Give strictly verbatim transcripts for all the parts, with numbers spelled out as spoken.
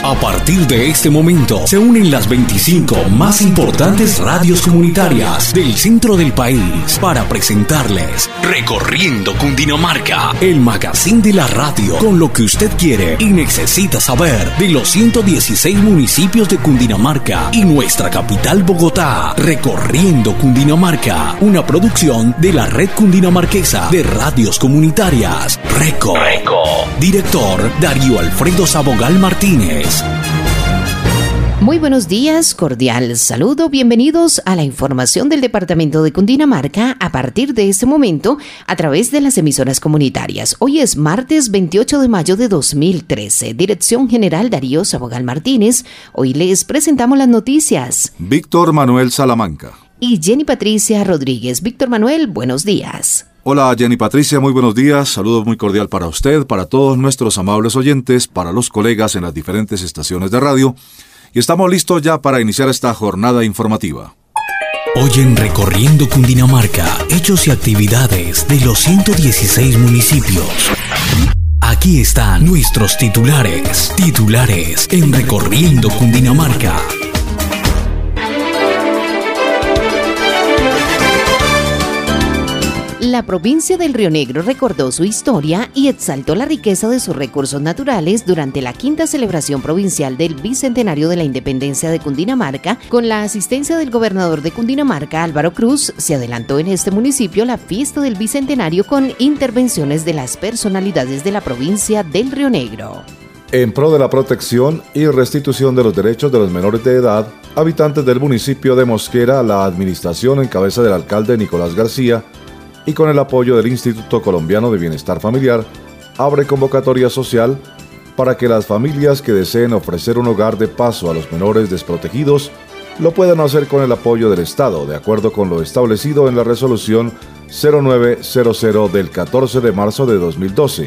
A partir de este momento se unen las veinticinco más importantes radios comunitarias del centro del país para presentarles Recorriendo Cundinamarca, el magazine de la radio con lo que usted quiere y necesita saber de los ciento dieciséis municipios de Cundinamarca y nuestra capital Bogotá. Recorriendo Cundinamarca, una producción de la Red Cundinamarquesa de Radios Comunitarias, RECO. RECO. Director Darío Alfredo Sabogal Martínez. Muy buenos días, cordial saludo, bienvenidos a la información del departamento de Cundinamarca a partir de este momento a través de las emisoras comunitarias. Hoy es martes veintiocho de mayo de dos mil trece. Dirección General Darío Sabogal Martínez. Hoy les presentamos las noticias. Víctor Manuel Salamanca. Y Jenny Patricia Rodríguez. Víctor Manuel, buenos días. Hola Jenny Patricia, muy buenos días, saludos muy cordial para usted, para todos nuestros amables oyentes, para los colegas en las diferentes estaciones de radio, y estamos listos ya para iniciar esta jornada informativa. Hoy en Recorriendo Cundinamarca, hechos y actividades de los ciento dieciséis municipios. Aquí están nuestros titulares, titulares en Recorriendo Cundinamarca. La provincia del Río Negro recordó su historia y exaltó la riqueza de sus recursos naturales durante la quinta celebración provincial del Bicentenario de la Independencia de Cundinamarca. Con la asistencia del gobernador de Cundinamarca, Álvaro Cruz, se adelantó en este municipio la fiesta del Bicentenario con intervenciones de las personalidades de la provincia del Río Negro. En pro de la protección y restitución de los derechos de los menores de edad, habitantes del municipio de Mosquera, la administración en cabeza del alcalde Nicolás García, y con el apoyo del Instituto Colombiano de Bienestar Familiar, abre convocatoria social para que las familias que deseen ofrecer un hogar de paso a los menores desprotegidos lo puedan hacer con el apoyo del Estado, de acuerdo con lo establecido en la resolución cero nueve cero cero del catorce de marzo de dos mil doce,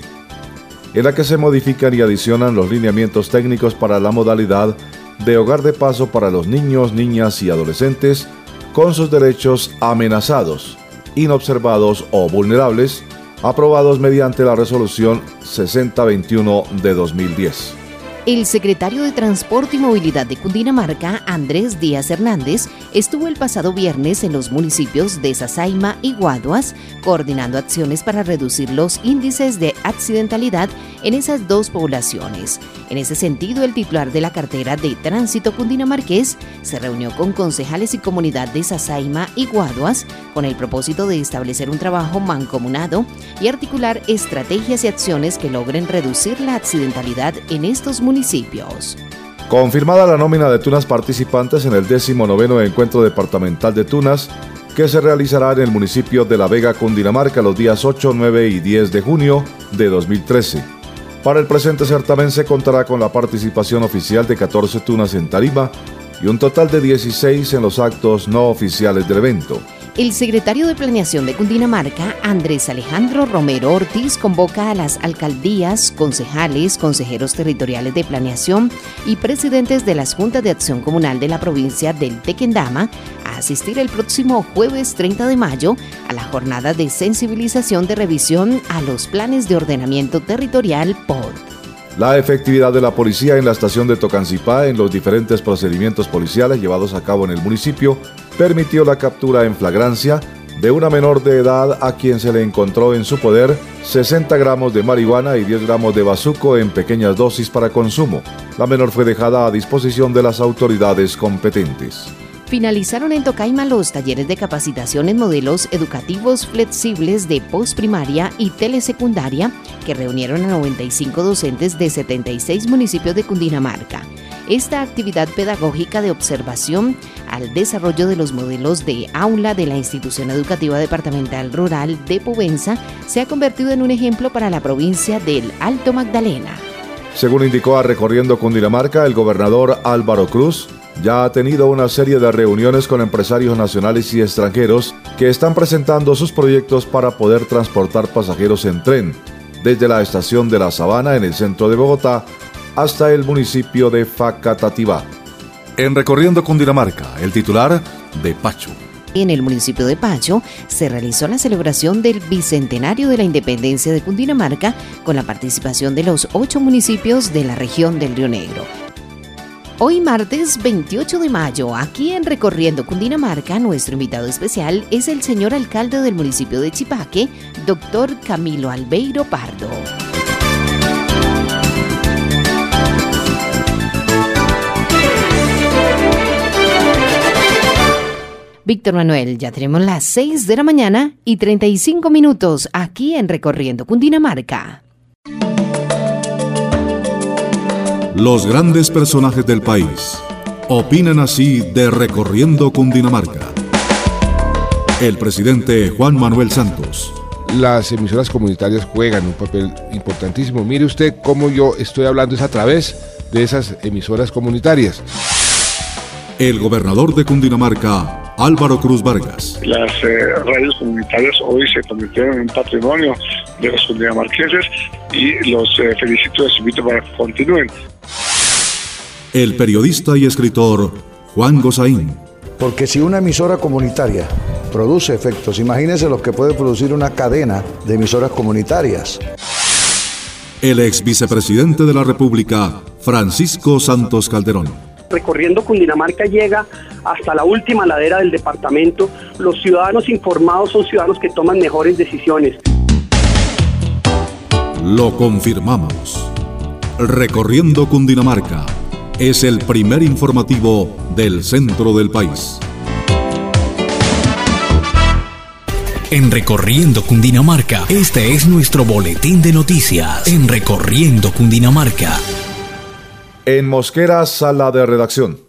en la que se modifican y adicionan los lineamientos técnicos para la modalidad de hogar de paso para los niños, niñas y adolescentes con sus derechos amenazados, inobservados o vulnerables, aprobados mediante la resolución sesenta veintiuno de dos mil diez. El secretario de Transporte y Movilidad de Cundinamarca, Andrés Díaz Hernández, estuvo el pasado viernes en los municipios de Sasaima y Guaduas, coordinando acciones para reducir los índices de accidentalidad en esas dos poblaciones. En ese sentido, el titular de la cartera de Tránsito Cundinamarqués se reunió con concejales y comunidad de Sasaima y Guaduas con el propósito de establecer un trabajo mancomunado y articular estrategias y acciones que logren reducir la accidentalidad en estos municipios. municipios. Confirmada la nómina de tunas participantes en el décimo noveno Encuentro Departamental de Tunas, que se realizará en el municipio de La Vega, Cundinamarca, los días ocho, nueve y diez de junio de dos mil trece. Para el presente certamen se contará con la participación oficial de catorce tunas en tarima y un total de dieciséis en los actos no oficiales del evento. El secretario de Planeación de Cundinamarca, Andrés Alejandro Romero Ortiz, convoca a las alcaldías, concejales, consejeros territoriales de planeación y presidentes de las juntas de acción comunal de la provincia del Tequendama a asistir el próximo jueves treinta de mayo a la jornada de sensibilización de revisión a los planes de ordenamiento territorial P O D. La efectividad de la policía en la estación de Tocancipá en los diferentes procedimientos policiales llevados a cabo en el municipio permitió la captura en flagrancia de una menor de edad a quien se le encontró en su poder sesenta gramos de marihuana y diez gramos de bazuco en pequeñas dosis para consumo. La menor fue dejada a disposición de las autoridades competentes. Finalizaron en Tocaima los talleres de capacitación en modelos educativos flexibles de postprimaria y telesecundaria que reunieron a noventa y cinco docentes de setenta y seis municipios de Cundinamarca. Esta actividad pedagógica de observación al desarrollo de los modelos de aula de la Institución Educativa Departamental Rural de Povenza se ha convertido en un ejemplo para la provincia del Alto Magdalena. Según indicó a Recorriendo Cundinamarca, el gobernador Álvaro Cruz ya ha tenido una serie de reuniones con empresarios nacionales y extranjeros que están presentando sus proyectos para poder transportar pasajeros en tren desde la estación de La Sabana en el centro de Bogotá hasta el municipio de Facatativá. En Recorriendo Cundinamarca, el titular de Pacho. En el municipio de Pacho se realizó la celebración del Bicentenario de la Independencia de Cundinamarca con la participación de los ocho municipios de la región del Río Negro. Hoy martes veintiocho de mayo, aquí en Recorriendo Cundinamarca, nuestro invitado especial es el señor alcalde del municipio de Chipaque, doctor Camilo Albeiro Pardo. Víctor Manuel, ya tenemos las seis de la mañana y treinta y cinco minutos aquí en Recorriendo Cundinamarca. Los grandes personajes del país opinan así de Recorriendo Cundinamarca. El presidente Juan Manuel Santos. Las emisoras comunitarias juegan un papel importantísimo. Mire usted cómo yo estoy hablando es a través de esas emisoras comunitarias. El gobernador de Cundinamarca, Álvaro Cruz Vargas. Las eh, radios comunitarias hoy se convirtieron en un patrimonio de los cundinamarqueses y los eh, felicito y los invito para que continúen. El periodista y escritor Juan Gozaín. Porque si una emisora comunitaria produce efectos, imagínense los que puede producir una cadena de emisoras comunitarias. El ex vicepresidente de la República, Francisco Santos Calderón. Recorriendo Cundinamarca llega hasta la última ladera del departamento. Los ciudadanos informados son ciudadanos que toman mejores decisiones. Lo confirmamos. Recorriendo Cundinamarca es el primer informativo del centro del país. En Recorriendo Cundinamarca, este es nuestro boletín de noticias. En Recorriendo Cundinamarca. En Mosquera, sala de redacción.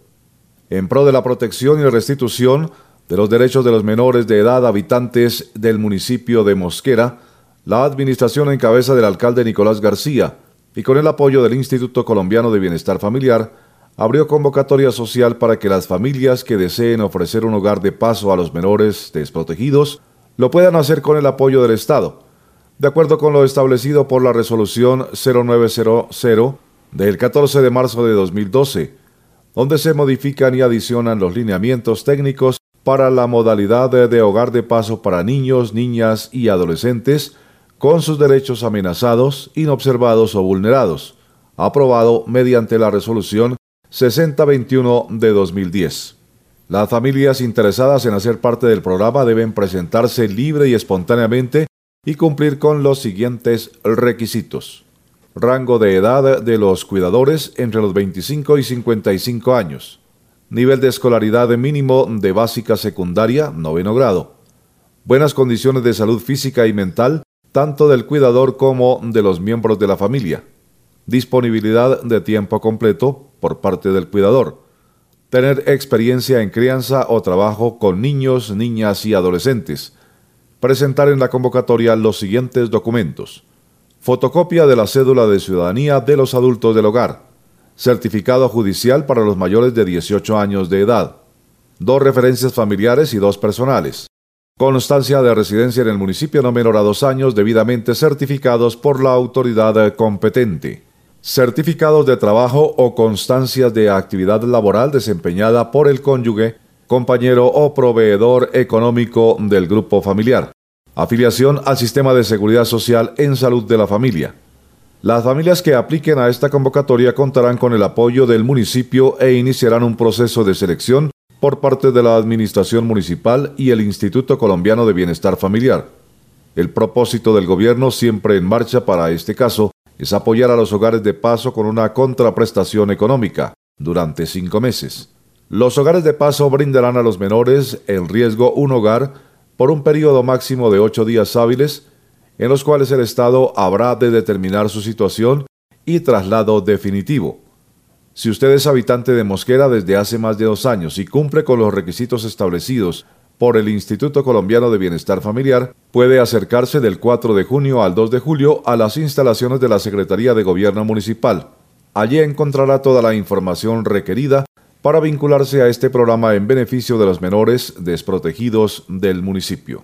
En pro de la protección y restitución de los derechos de los menores de edad habitantes del municipio de Mosquera, la administración en cabeza del alcalde Nicolás García y con el apoyo del Instituto Colombiano de Bienestar Familiar, abrió convocatoria social para que las familias que deseen ofrecer un hogar de paso a los menores desprotegidos lo puedan hacer con el apoyo del Estado, de acuerdo con lo establecido por la resolución cero nueve cero cero del catorce de marzo de dos mil doce, donde se modifican y adicionan los lineamientos técnicos para la modalidad de, de hogar de paso para niños, niñas y adolescentes con sus derechos amenazados, inobservados o vulnerados, aprobado mediante la resolución sesenta veintiuno de dos mil diez. Las familias interesadas en hacer parte del programa deben presentarse libre y espontáneamente y cumplir con los siguientes requisitos. Rango de edad de los cuidadores entre los veinticinco y cincuenta y cinco años. Nivel de escolaridad mínimo de básica secundaria, noveno grado. Buenas condiciones de salud física y mental, tanto del cuidador como de los miembros de la familia. Disponibilidad de tiempo completo por parte del cuidador. Tener experiencia en crianza o trabajo con niños, niñas y adolescentes. Presentar en la convocatoria los siguientes documentos. Fotocopia de la cédula de ciudadanía de los adultos del hogar. Certificado judicial para los mayores de dieciocho años de edad. Dos referencias familiares y dos personales. Constancia de residencia en el municipio no menor a dos años debidamente certificados por la autoridad competente. Certificados de trabajo o constancias de actividad laboral desempeñada por el cónyuge, compañero o proveedor económico del grupo familiar. Afiliación al Sistema de Seguridad Social en Salud de la Familia. Las familias que apliquen a esta convocatoria contarán con el apoyo del municipio e iniciarán un proceso de selección por parte de la Administración Municipal y el Instituto Colombiano de Bienestar Familiar. El propósito del gobierno, siempre en marcha para este caso, es apoyar a los hogares de paso con una contraprestación económica durante cinco meses. Los hogares de paso brindarán a los menores en riesgo un hogar por un periodo máximo de ocho días hábiles, en los cuales el Estado habrá de determinar su situación y traslado definitivo. Si usted es habitante de Mosquera desde hace más de dos años y cumple con los requisitos establecidos por el Instituto Colombiano de Bienestar Familiar, puede acercarse del cuatro de junio al dos de julio a las instalaciones de la Secretaría de Gobierno Municipal. Allí encontrará toda la información requerida para vincularse a este programa en beneficio de los menores desprotegidos del municipio.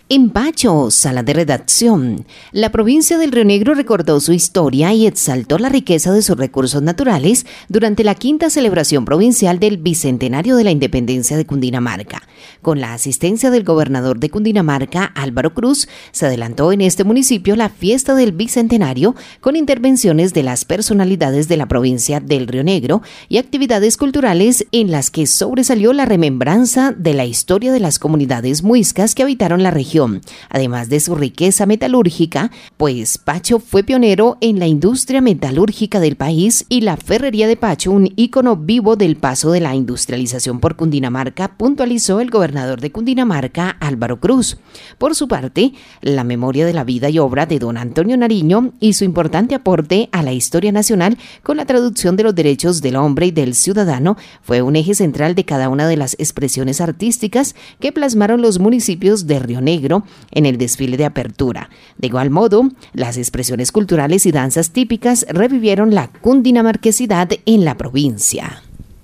En Pacho, sala de redacción, la provincia del Río Negro recordó su historia y exaltó la riqueza de sus recursos naturales durante la quinta celebración provincial del Bicentenario de la Independencia de Cundinamarca. Con la asistencia del gobernador de Cundinamarca, Álvaro Cruz, se adelantó en este municipio la fiesta del Bicentenario con intervenciones de las personalidades de la provincia del Río Negro y actividades culturales en las que sobresalió la remembranza de la historia de las comunidades muiscas que habitaron la región, además de su riqueza metalúrgica, pues Pacho fue pionero en la industria metalúrgica del país y la ferrería de Pacho, un ícono vivo del paso de la industrialización por Cundinamarca, puntualizó el gobernador de Cundinamarca, Álvaro Cruz. Por su parte, la memoria de la vida y obra de don Antonio Nariño y su importante aporte a la historia nacional con la traducción de los derechos del hombre y del ciudadano fue un eje central de cada una de las expresiones artísticas que plasmaron los municipios de Río Negro en el desfile de apertura. De igual modo, las expresiones culturales y danzas típicas revivieron la cundinamarquesidad en la provincia.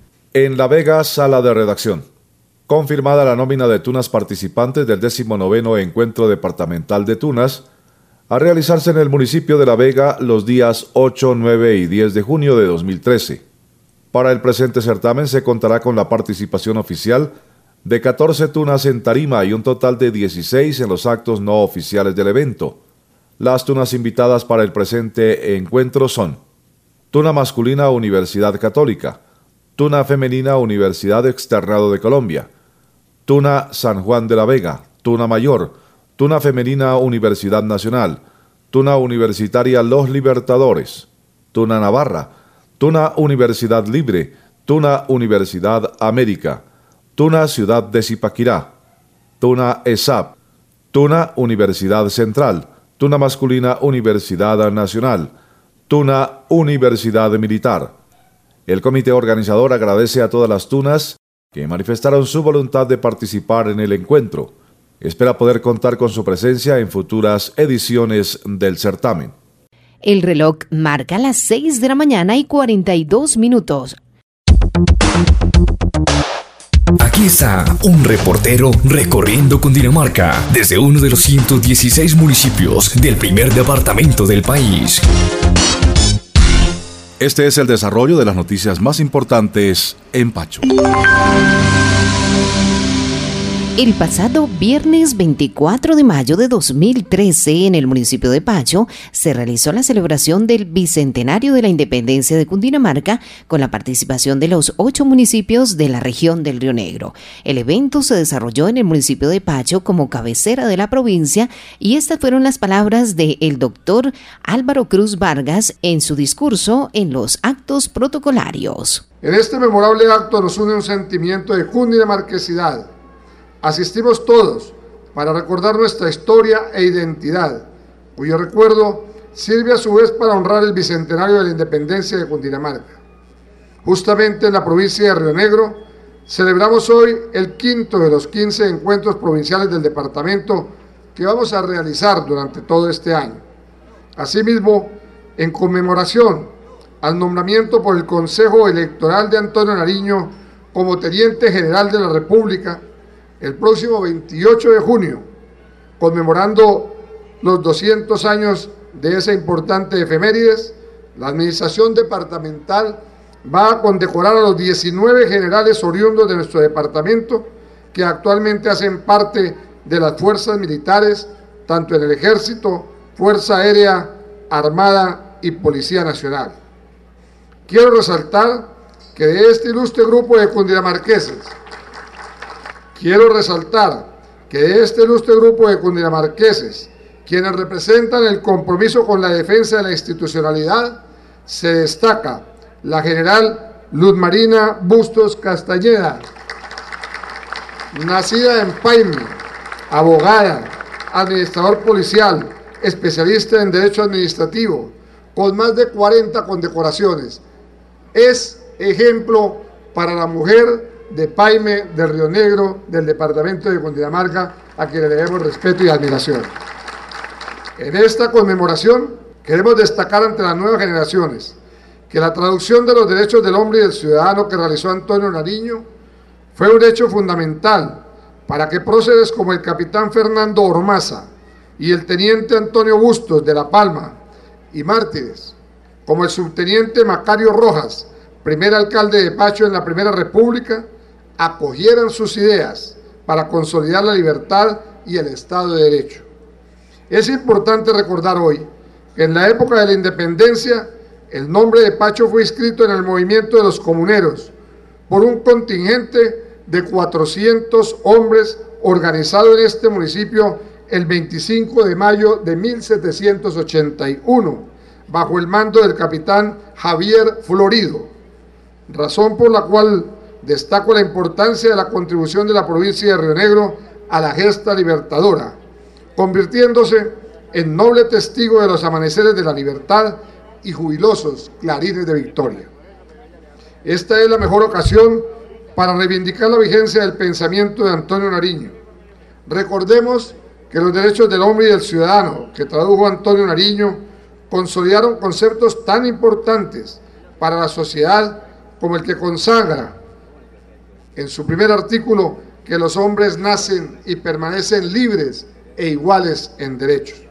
En La Vega, sala de redacción. Confirmada la nómina de tunas participantes del decimonoveno Encuentro Departamental de Tunas, a realizarse en el municipio de La Vega los días ocho, nueve y diez de junio de dos mil trece. Para el presente certamen se contará con la participación oficial de catorce tunas en tarima y un total de dieciséis en los actos no oficiales del evento. Las tunas invitadas para el presente encuentro son: tuna masculina Universidad Católica, tuna femenina Universidad Externado de Colombia, tuna San Juan de la Vega, tuna mayor, tuna femenina Universidad Nacional, tuna universitaria Los Libertadores, tuna Navarra, tuna Universidad Libre, tuna Universidad América, tuna Ciudad de Zipaquirá, tuna E S A P, tuna Universidad Central, tuna masculina Universidad Nacional, tuna Universidad Militar. El comité organizador agradece a todas las tunas que manifestaron su voluntad de participar en el encuentro. Espera poder contar con su presencia en futuras ediciones del certamen. El reloj marca las seis de la mañana y cuarenta y dos minutos. Aquí está un reportero recorriendo Cundinamarca desde uno de los ciento dieciséis municipios del primer departamento del país. Este es el desarrollo de las noticias más importantes en Pacho. El pasado viernes veinticuatro de mayo de dos mil trece, en el municipio de Pacho, se realizó la celebración del Bicentenario de la Independencia de Cundinamarca con la participación de los ocho municipios de la región del Río Negro. El evento se desarrolló en el municipio de Pacho como cabecera de la provincia y estas fueron las palabras del doctor Álvaro Cruz Vargas en su discurso en los actos protocolarios. En este memorable acto nos une un sentimiento de cundinamarquesidad. Asistimos todos para recordar nuestra historia e identidad, cuyo recuerdo sirve a su vez para honrar el Bicentenario de la Independencia de Cundinamarca. Justamente en la provincia de Río Negro, celebramos hoy el quinto de los quince encuentros provinciales del departamento que vamos a realizar durante todo este año. Asimismo, en conmemoración al nombramiento por el Consejo Electoral de Antonio Nariño como Teniente General de la República, el próximo veintiocho de junio, conmemorando los doscientos años de esa importante efemérides, la Administración Departamental va a condecorar a los diecinueve generales oriundos de nuestro departamento que actualmente hacen parte de las fuerzas militares, tanto en el Ejército, Fuerza Aérea, Armada y Policía Nacional. Quiero resaltar que de este ilustre grupo de cundinamarqueses, Quiero resaltar que de este ilustre grupo de cundinamarqueses, quienes representan el compromiso con la defensa de la institucionalidad, se destaca la general Luz Marina Bustos Castañeda, nacida en Paime, abogada, administrador policial, especialista en Derecho Administrativo, con más de cuarenta condecoraciones. Es ejemplo para la mujer de Paime, del Río Negro, del departamento de Cundinamarca, a quien le debemos respeto y admiración. En esta conmemoración queremos destacar ante las nuevas generaciones que la traducción de los derechos del hombre y del ciudadano que realizó Antonio Nariño fue un hecho fundamental para que próceres como el capitán Fernando Ormaza y el teniente Antonio Bustos de La Palma, y mártires como el subteniente Macario Rojas, primer alcalde de Pacho en la Primera República, acogieran sus ideas para consolidar la libertad y el Estado de Derecho. Es importante recordar hoy que en la época de la independencia el nombre de Pacho fue inscrito en el movimiento de los comuneros por un contingente de cuatrocientos hombres organizado en este municipio el veinticinco de mayo de mil setecientos ochenta y uno, bajo el mando del capitán Javier Florido, razón por la cual destaco la importancia de la contribución de la provincia de Río Negro a la gesta libertadora, convirtiéndose en noble testigo de los amaneceres de la libertad y jubilosos clarines de victoria. Esta es la mejor ocasión para reivindicar la vigencia del pensamiento de Antonio Nariño. Recordemos que los derechos del hombre y del ciudadano, que tradujo Antonio Nariño, consolidaron conceptos tan importantes para la sociedad como el que consagra en su primer artículo que los hombres nacen y permanecen libres e iguales en derechos.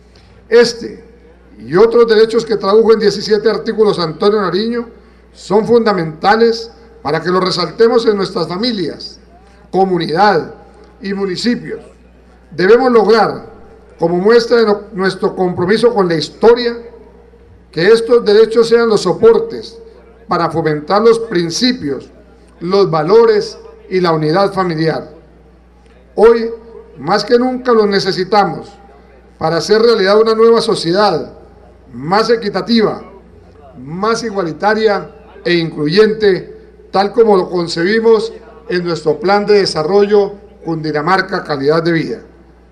Este y otros derechos que tradujo en diecisiete artículos Antonio Nariño son fundamentales para que los resaltemos en nuestras familias, comunidad y municipios. Debemos lograr, como muestra de nuestro compromiso con la historia, que estos derechos sean los soportes para fomentar los principios, los valores y la unidad familiar. Hoy, más que nunca, los necesitamos para hacer realidad una nueva sociedad más equitativa, más igualitaria e incluyente, tal como lo concebimos en nuestro Plan de Desarrollo Cundinamarca Calidad de Vida.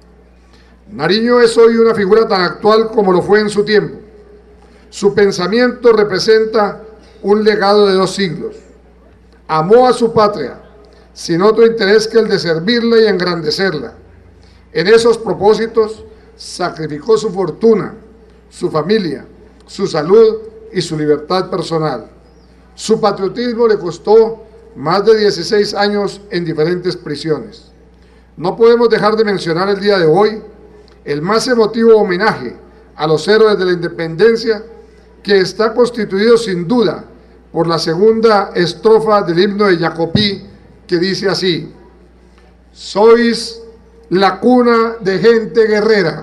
Nariño es hoy una figura tan actual como lo fue en su tiempo. Su pensamiento representa un legado de dos siglos. Amó a su patria, sin otro interés que el de servirla y engrandecerla. En esos propósitos, sacrificó su fortuna, su familia, su salud y su libertad personal. Su patriotismo le costó más de dieciséis años en diferentes prisiones. No podemos dejar de mencionar el día de hoy el más emotivo homenaje a los héroes de la independencia, que está constituido sin duda por la segunda estrofa del himno de Jacopí, que dice así: sois la cuna de gente guerrera,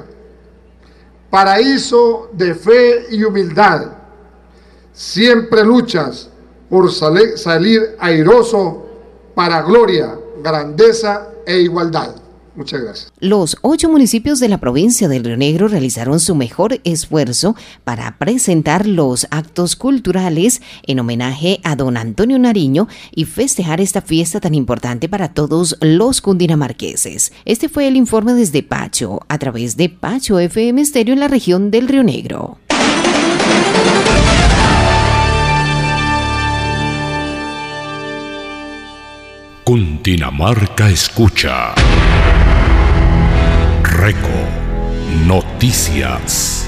paraíso de fe y humildad, siempre luchas por sal- salir airoso para gloria, grandeza e igualdad. Muchas gracias. Los ocho municipios de la provincia del Río Negro realizaron su mejor esfuerzo para presentar los actos culturales en homenaje a don Antonio Nariño y festejar esta fiesta tan importante para todos los cundinamarqueses. Este fue el informe desde Pacho, a través de Pacho F M Estéreo en la región del Río Negro. Cundinamarca escucha. Reco Noticias.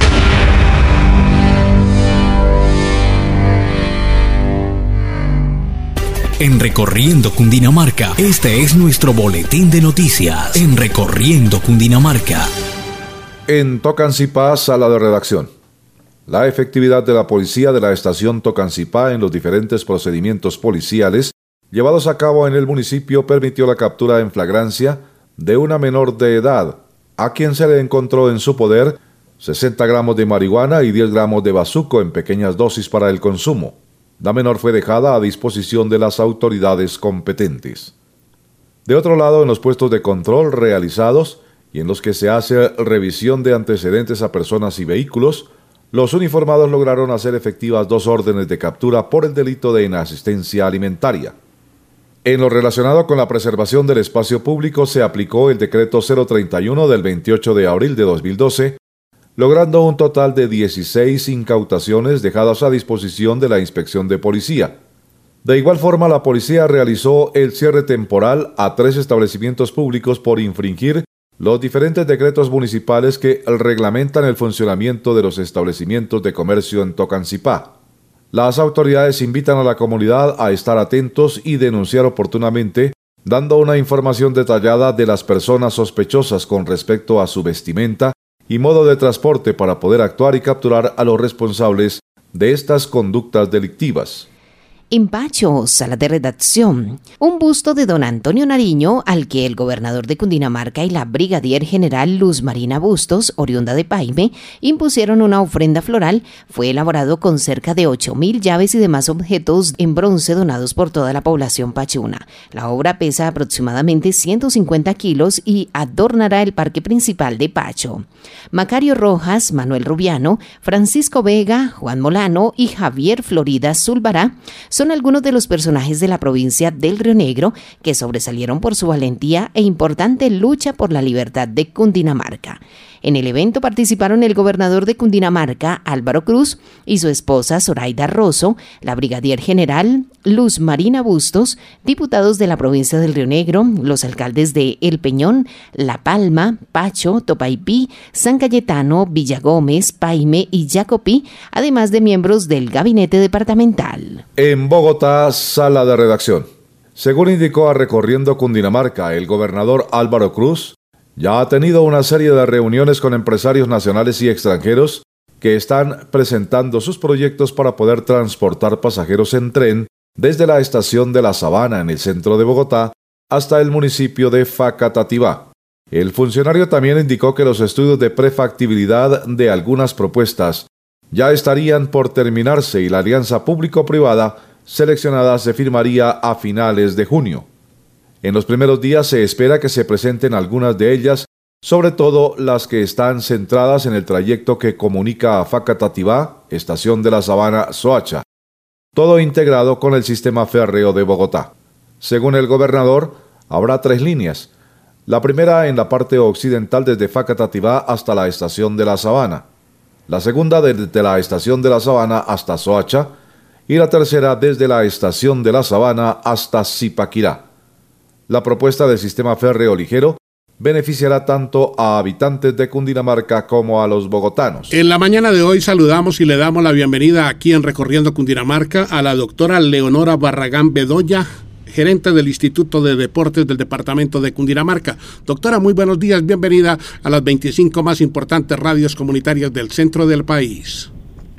En Recorriendo Cundinamarca, este es nuestro boletín de noticias. En Recorriendo Cundinamarca. En Tocancipá, sala de redacción. La efectividad de la policía de la estación Tocancipá en los diferentes procedimientos policiales llevados a cabo en el municipio permitió la captura en flagrancia de una menor de edad, a quien se le encontró en su poder sesenta gramos de marihuana y diez gramos de bazuco en pequeñas dosis para el consumo. La menor fue dejada a disposición de las autoridades competentes. De otro lado, en los puestos de control realizados y en los que se hace revisión de antecedentes a personas y vehículos, los uniformados lograron hacer efectivas dos órdenes de captura por el delito de inasistencia alimentaria. En lo relacionado con la preservación del espacio público se aplicó el decreto cero treinta y uno del veintiocho de abril de dos mil doce, logrando un total de dieciséis incautaciones dejadas a disposición de la Inspección de Policía. De igual forma, la policía realizó el cierre temporal a tres establecimientos públicos por infringir los diferentes decretos municipales que reglamentan el funcionamiento de los establecimientos de comercio en Tocancipá. Las autoridades invitan a la comunidad a estar atentos y denunciar oportunamente dando una información detallada de las personas sospechosas con respecto a su vestimenta y modo de transporte para poder actuar y capturar a los responsables de estas conductas delictivas. En Pacho, sala de redacción, un busto de don Antonio Nariño, al que el gobernador de Cundinamarca y la brigadier general Luz Marina Bustos, oriunda de Paime, impusieron una ofrenda floral, fue elaborado con cerca de ocho mil llaves y demás objetos en bronce donados por toda la población pachuna. La obra pesa aproximadamente ciento cincuenta kilos y adornará el parque principal de Pacho. Macario Rojas, Manuel Rubiano, Francisco Vega, Juan Molano y Javier Florida Zulbará son algunos de los personajes de la provincia del Río Negro que sobresalieron por su valentía e importante lucha por la libertad de Cundinamarca. En el evento participaron el gobernador de Cundinamarca, Álvaro Cruz, y su esposa Zoraida Rosso, la brigadier general Luz Marina Bustos, diputados de la provincia del Río Negro, los alcaldes de El Peñón, La Palma, Pacho, Topaipí, San Cayetano, Villagómez, Paime y Jacopí, además de miembros del gabinete departamental. En Bogotá, sala de redacción. Según indicó a Recorriendo Cundinamarca el gobernador Álvaro Cruz, ya ha tenido una serie de reuniones con empresarios nacionales y extranjeros que están presentando sus proyectos para poder transportar pasajeros en tren desde la estación de La Sabana en el centro de Bogotá hasta el municipio de Facatativá. El funcionario también indicó que los estudios de prefactibilidad de algunas propuestas ya estarían por terminarse y la alianza público-privada seleccionada se firmaría a finales de junio. En los primeros días se espera que se presenten algunas de ellas, sobre todo las que están centradas en el trayecto que comunica a Facatativá, estación de La Sabana, Soacha, todo integrado con el sistema férreo de Bogotá. Según el gobernador, habrá tres líneas. La primera en la parte occidental desde Facatativá hasta la estación de La Sabana, la segunda desde la estación de La Sabana hasta Soacha y la tercera desde la estación de La Sabana hasta Zipaquirá. La propuesta del sistema férreo ligero beneficiará tanto a habitantes de Cundinamarca como a los bogotanos. En la mañana de hoy saludamos y le damos la bienvenida aquí en Recorriendo Cundinamarca a la doctora Leonora Barragán Bedoya, gerente del Instituto de Deportes del Departamento de Cundinamarca. Doctora, muy buenos días, bienvenida a las veinticinco más importantes radios comunitarias del centro del país.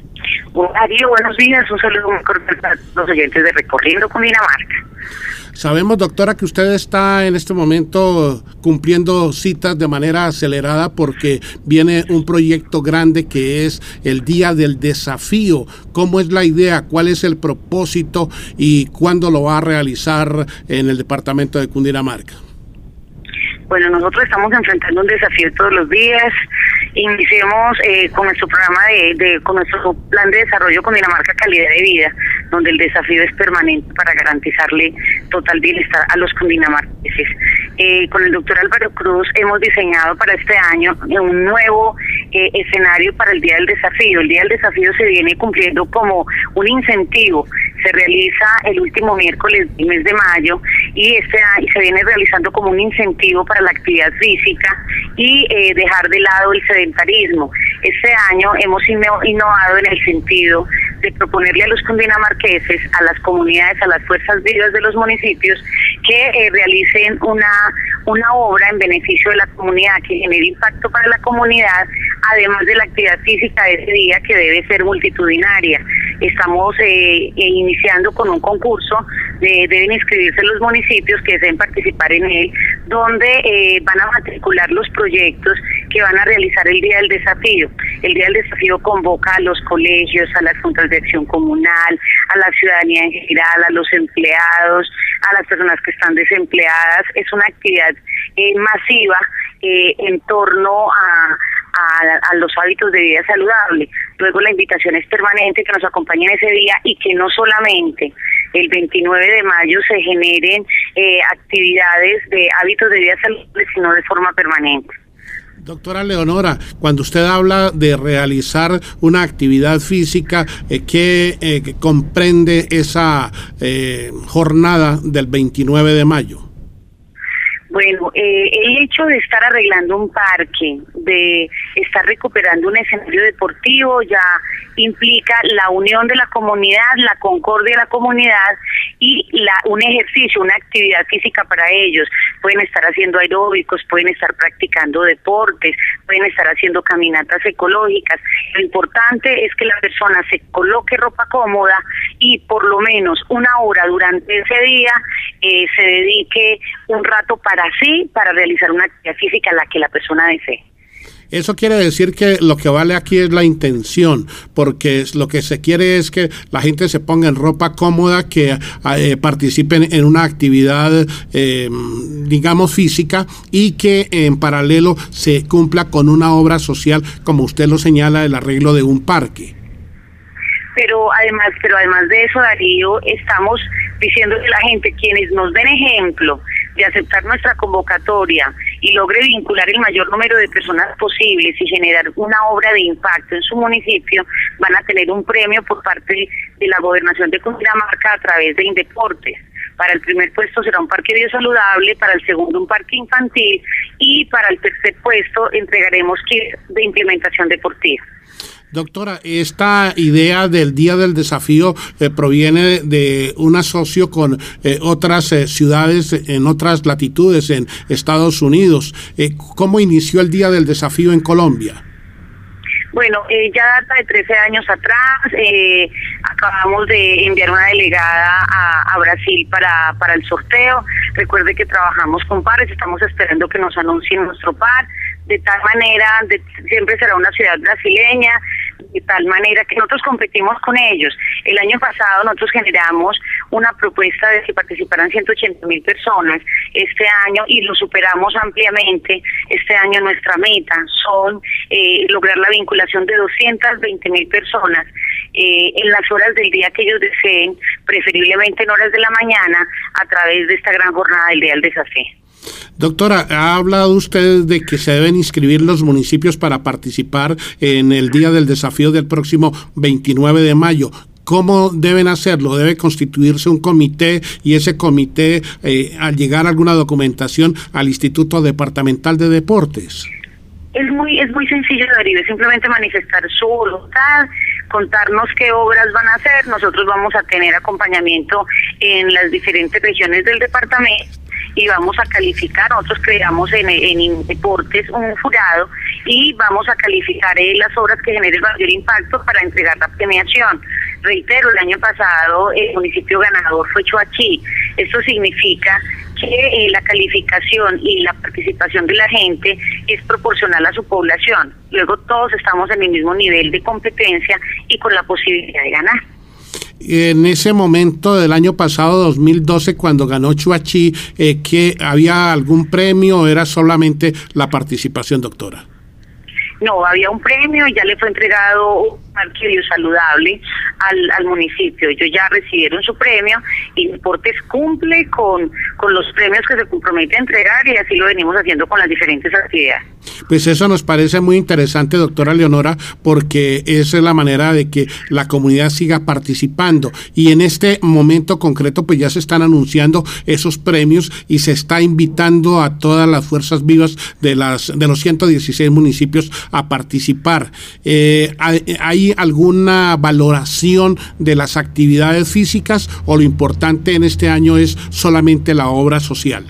Darío, buenos días, un saludo muy cordial a los oyentes de Recorriendo Cundinamarca. Sabemos, doctora, que usted está en este momento cumpliendo citas de manera acelerada porque viene un proyecto grande que es el Día del Desafío. ¿Cómo es la idea? ¿Cuál es el propósito? ¿Y cuándo lo va a realizar en el departamento de Cundinamarca? Bueno, nosotros estamos enfrentando un desafío todos los días. Iniciemos eh, con nuestro programa de, de, con nuestro plan de desarrollo Cundinamarca Calidad de Vida, donde el desafío es permanente para garantizarle total bienestar a los cundinamarqueses. Eh, con el doctor Álvaro Cruz hemos diseñado para este año un nuevo eh, escenario para el Día del Desafío. El Día del Desafío se viene cumpliendo como un incentivo. Se realiza el último miércoles del mes de mayo y este y se viene realizando como un incentivo para la actividad física y eh, dejar de lado el sedentarismo. Este año hemos innovado en el sentido de proponerle a los cundinamarqueses, a las comunidades, a las fuerzas vivas de los municipios que eh, realicen una una obra en beneficio de la comunidad, que genere impacto para la comunidad, además de la actividad física de ese día que debe ser multitudinaria. Estamos eh, eh, iniciando con un concurso, de, deben inscribirse los municipios que deseen participar en él, donde eh, van a matricular los proyectos que van a realizar el Día del Desafío. El Día del Desafío convoca a los colegios, a las juntas de acción comunal, a la ciudadanía en general, a los empleados, a las personas que están desempleadas. Es una actividad eh, masiva eh, en torno a A, a los hábitos de vida saludable. Luego la invitación es permanente, que nos acompañen ese día y que no solamente el veintinueve de mayo se generen eh, actividades de hábitos de vida saludable, sino de forma permanente. Doctora Leonora, cuando usted habla de realizar una actividad física, eh, ¿qué eh, comprende esa eh, jornada del veintinueve de mayo? Bueno, eh, el hecho de estar arreglando un parque, de estar recuperando un escenario deportivo, ya implica la unión de la comunidad, la concordia de la comunidad y la, un ejercicio, una actividad física para ellos. Pueden estar haciendo aeróbicos, pueden estar practicando deportes, pueden estar haciendo caminatas ecológicas. Lo importante es que la persona se coloque ropa cómoda y por lo menos una hora durante ese día eh, se dedique un rato para sí, para realizar una actividad física a la que la persona desee. Eso quiere decir que lo que vale aquí es la intención, porque lo que se quiere es que la gente se ponga en ropa cómoda, que eh, participen en una actividad, eh, digamos, física, y que en paralelo se cumpla con una obra social, como usted lo señala, el arreglo de un parque. Pero además, pero además de eso, Darío, estamos diciendo que la gente, quienes nos den ejemplo de aceptar nuestra convocatoria y logre vincular el mayor número de personas posibles y generar una obra de impacto en su municipio, van a tener un premio por parte de la Gobernación de Cundinamarca a través de Indeportes. Para el primer puesto será un parque biosaludable, para el segundo un parque infantil y para el tercer puesto entregaremos kits de implementación deportiva. Doctora, esta idea del Día del Desafío eh, proviene de un asocio con eh, otras eh, ciudades en otras latitudes en Estados Unidos. Eh, ¿Cómo inició el Día del Desafío en Colombia? Bueno, eh, ya data de trece años atrás, eh, acabamos de enviar una delegada a, a Brasil para, para el sorteo. Recuerde que trabajamos con pares, estamos esperando que nos anuncien nuestro par, de tal manera, de, siempre será una ciudad brasileña, de tal manera que nosotros competimos con ellos. El año pasado nosotros generamos una propuesta de que participaran ciento ochenta mil personas este año y lo superamos ampliamente. Este año nuestra meta son eh, lograr la vinculación de doscientas veinte mil personas eh, en las horas del día que ellos deseen, preferiblemente en horas de la mañana, a través de esta gran jornada del Día del Desafío. Doctora, ha hablado usted de que se deben inscribir los municipios para participar en el Día del Desafío del próximo veintinueve de mayo. ¿Cómo deben hacerlo? ¿Debe constituirse un comité y ese comité, eh, al llegar alguna documentación al Instituto Departamental de Deportes? Es muy es muy sencillo, Darío, es simplemente manifestar su voluntad, contarnos qué obras van a hacer. Nosotros vamos a tener acompañamiento en las diferentes regiones del departamento y vamos a calificar, nosotros creamos en, en Deportes un jurado y vamos a calificar eh, las obras que generen mayor impacto para entregar la premiación. Reitero, el año pasado el municipio ganador fue Choachí. Esto significa que eh, la calificación y la participación de la gente es proporcional a su población. Luego todos estamos en el mismo nivel de competencia y con la posibilidad de ganar. En ese momento del año pasado, dos mil doce, cuando ganó Choachí, eh, ¿que había algún premio o era solamente la participación, doctora? No, había un premio y ya le fue entregado un parque biosaludable al, al municipio. Ellos ya recibieron su premio y Deportes cumple con, con los premios que se compromete a entregar y así lo venimos haciendo con las diferentes actividades. Pues eso nos parece muy interesante, doctora Leonora, porque esa es la manera de que la comunidad siga participando y en este momento concreto pues ya se están anunciando esos premios y se está invitando a todas las fuerzas vivas de las de los ciento dieciséis municipios a participar. Eh, ¿hay, ¿Hay alguna valoración de las actividades físicas o lo importante en este año es solamente la obra social?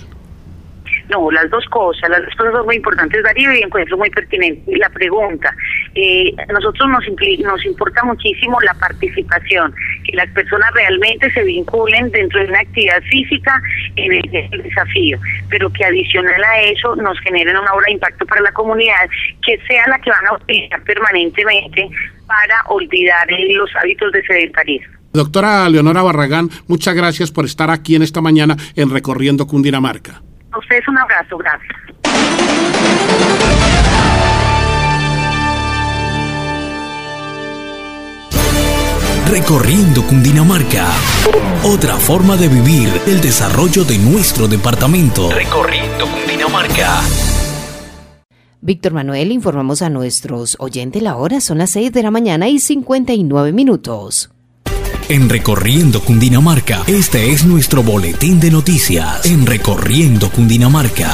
No, las dos cosas, las dos cosas son muy importantes, Darío, y encuentro muy pertinente la pregunta. Eh, a nosotros nos, nos importa muchísimo la participación, que las personas realmente se vinculen dentro de una actividad física en el, en el desafío, pero que adicional a eso nos generen una obra de impacto para la comunidad, que sea la que van a utilizar permanentemente para olvidar eh, los hábitos de sedentarismo. Doctora Leonora Barragán, muchas gracias por estar aquí en esta mañana en Recorriendo Cundinamarca. A ustedes un abrazo, gracias. Recorriendo Cundinamarca. Otra forma de vivir el desarrollo de nuestro departamento. Recorriendo Cundinamarca. Víctor Manuel, informamos a nuestros oyentes la hora, son las seis de la mañana y cincuenta y nueve minutos. En Recorriendo Cundinamarca, este es nuestro boletín de noticias. En Recorriendo Cundinamarca.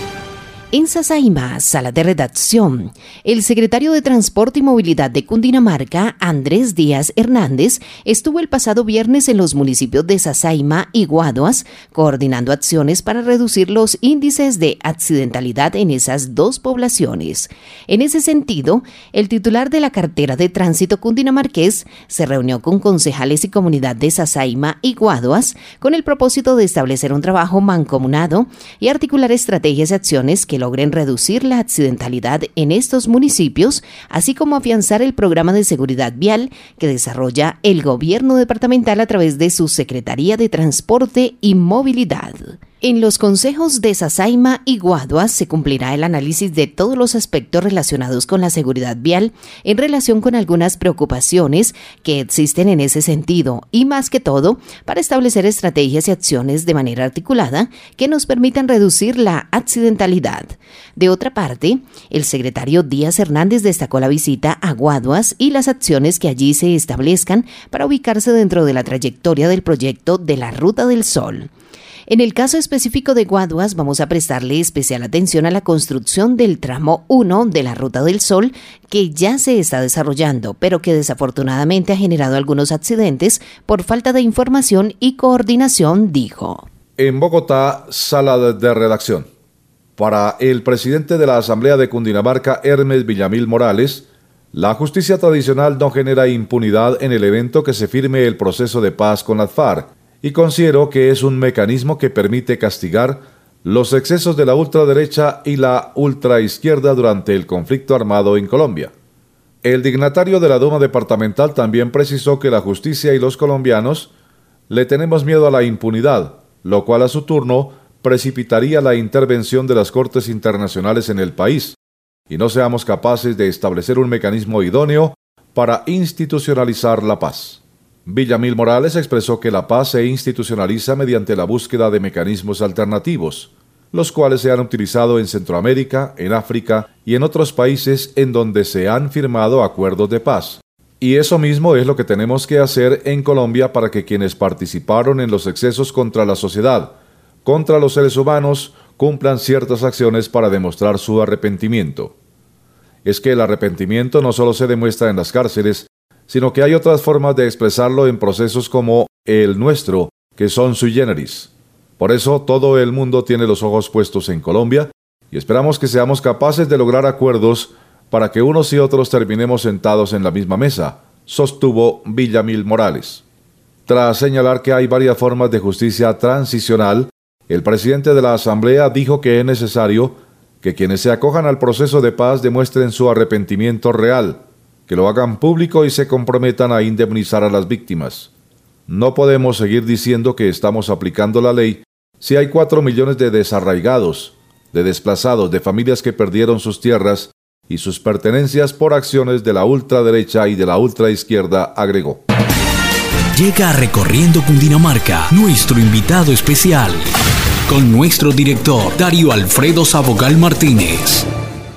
En Sasaima, sala de redacción, el secretario de Transporte y Movilidad de Cundinamarca, Andrés Díaz Hernández, estuvo el pasado viernes en los municipios de Sasaima y Guaduas, coordinando acciones para reducir los índices de accidentalidad en esas dos poblaciones. En ese sentido, el titular de la cartera de tránsito cundinamarqués se reunió con concejales y comunidad de Sasaima y Guaduas con el propósito de establecer un trabajo mancomunado y articular estrategias y acciones que logren reducir la accidentalidad en estos municipios, así como afianzar el programa de seguridad vial que desarrolla el gobierno departamental a través de su Secretaría de Transporte y Movilidad. En los consejos de Sasaima y Guaduas se cumplirá el análisis de todos los aspectos relacionados con la seguridad vial en relación con algunas preocupaciones que existen en ese sentido y, más que todo, para establecer estrategias y acciones de manera articulada que nos permitan reducir la accidentalidad. De otra parte, el secretario Díaz Hernández destacó la visita a Guaduas y las acciones que allí se establezcan para ubicarse dentro de la trayectoria del proyecto de la Ruta del Sol. En el caso específico de Guaduas, vamos a prestarle especial atención a la construcción del tramo uno de la Ruta del Sol, que ya se está desarrollando, pero que desafortunadamente ha generado algunos accidentes por falta de información y coordinación, dijo. En Bogotá, sala de redacción. Para el presidente de la Asamblea de Cundinamarca, Hermes Villamil Morales, la justicia tradicional no genera impunidad en el evento que se firme el proceso de paz con las FARC, y considero que es un mecanismo que permite castigar los excesos de la ultraderecha y la ultraizquierda durante el conflicto armado en Colombia. El dignatario de la Duma departamental también precisó que la justicia y los colombianos le tenemos miedo a la impunidad, lo cual a su turno precipitaría la intervención de las Cortes Internacionales en el país, y no seamos capaces de establecer un mecanismo idóneo para institucionalizar la paz. Villamil Morales expresó que la paz se institucionaliza mediante la búsqueda de mecanismos alternativos, los cuales se han utilizado en Centroamérica, en África y en otros países en donde se han firmado acuerdos de paz. Y eso mismo es lo que tenemos que hacer en Colombia para que quienes participaron en los excesos contra la sociedad, contra los seres humanos, cumplan ciertas acciones para demostrar su arrepentimiento. Es que el arrepentimiento no solo se demuestra en las cárceles, sino que hay otras formas de expresarlo en procesos como el nuestro, que son sui generis. Por eso todo el mundo tiene los ojos puestos en Colombia y esperamos que seamos capaces de lograr acuerdos para que unos y otros terminemos sentados en la misma mesa, sostuvo Villamil Morales. Tras señalar que hay varias formas de justicia transicional, el presidente de la Asamblea dijo que es necesario que quienes se acojan al proceso de paz demuestren su arrepentimiento real, que lo hagan público y se comprometan a indemnizar a las víctimas. No podemos seguir diciendo que estamos aplicando la ley si hay cuatro millones de desarraigados, de desplazados, de familias que perdieron sus tierras y sus pertenencias por acciones de la ultraderecha y de la ultraizquierda, agregó. Llega Recorriendo Cundinamarca, nuestro invitado especial, con nuestro director Darío Alfredo Sabogal Martínez.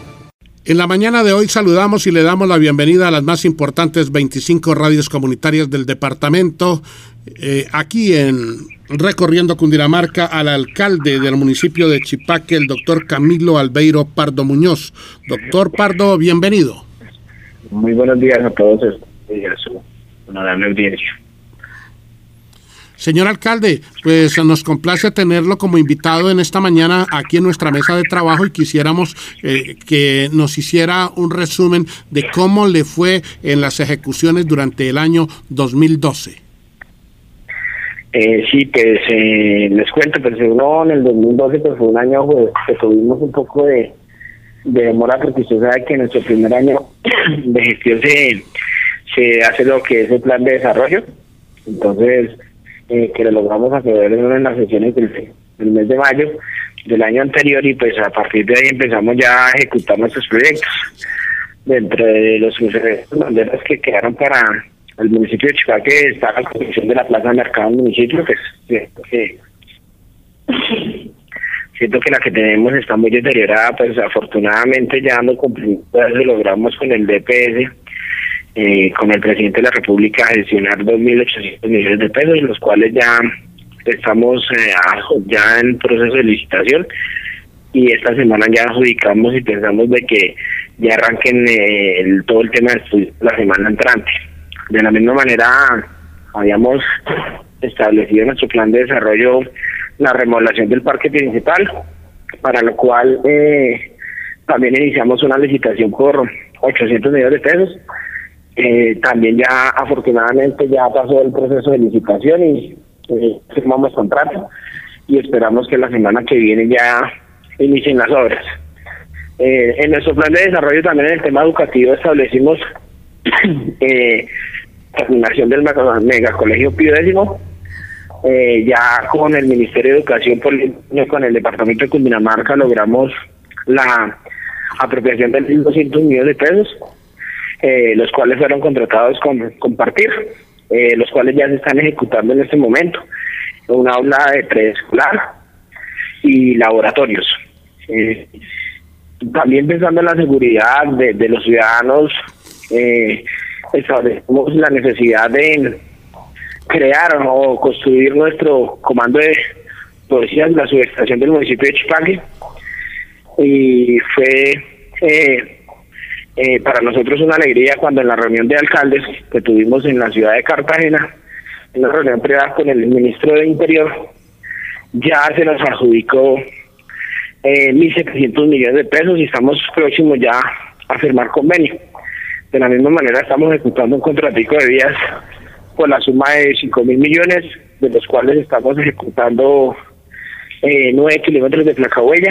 En la mañana de hoy saludamos y le damos la bienvenida a las más importantes veinticinco radios comunitarias del departamento, eh, aquí en Recorriendo Cundinamarca, al alcalde del municipio de Chipaque, el doctor Camilo Albeiro Pardo Muñoz. Doctor Pardo, bienvenido. Muy buenos días a todos y a su honorable audiencia. Señor alcalde, pues nos complace tenerlo como invitado en esta mañana aquí en nuestra mesa de trabajo y quisiéramos eh, que nos hiciera un resumen de cómo le fue en las ejecuciones durante el año dos mil doce. Eh, sí, pues eh, les cuento, pues uno en el dos mil doce pues fue un año pues, que tuvimos un poco de, de demora porque usted sabe que en nuestro primer año de gestión se, se hace lo que es el plan de desarrollo, entonces Eh, que lo logramos hacer en las sesiones del, del mes de mayo del año anterior y pues a partir de ahí empezamos ya a ejecutar nuestros proyectos. Dentro de los banderas que quedaron para el municipio de Chipaque está la construcción de la plaza de mercado del municipio, que es siento que, siento que la que tenemos está muy deteriorada, pues afortunadamente ya no cumplimos, lo logramos con el D P S. eh, con el presidente de la República a gestionar dos mil ochocientos millones de pesos, los cuales ya estamos eh, ya en proceso de licitación, y esta semana ya adjudicamos y pensamos de que ya arranquen eh, el, todo el tema de estudio la semana entrante. De la misma manera, habíamos establecido en nuestro plan de desarrollo la remodelación del parque principal, para lo cual eh, también iniciamos una licitación por ochocientos millones de pesos. Eh, también ya afortunadamente ya pasó el proceso de licitación y eh, firmamos contrato, y esperamos que la semana que viene ya inicien las obras. Eh, en nuestro plan de desarrollo también en el tema educativo establecimos eh, terminación del mega, mega colegio Pío Décimo. Eh, ya con el Ministerio de Educación, por, con el Departamento de Cundinamarca, logramos la apropiación de mil doscientos millones de pesos, eh, los cuales fueron contratados con Compartir, eh, los cuales ya se están ejecutando en este momento. Una aula de preescolar y laboratorios. Eh, también pensando en la seguridad de, de los ciudadanos, eh, establecemos la necesidad de crear o construir nuestro comando de policía en la subestación del municipio de Chipaque, y fue eh, eh, para nosotros una alegría cuando en la reunión de alcaldes que tuvimos en la ciudad de Cartagena, en una reunión privada con el ministro de Interior, ya se nos adjudicó eh, mil setecientos millones de pesos y estamos próximos ya a firmar convenio. De la misma manera estamos ejecutando un contratico de vías por la suma de cinco mil millones, de los cuales estamos ejecutando eh, nueve kilómetros de placahuella.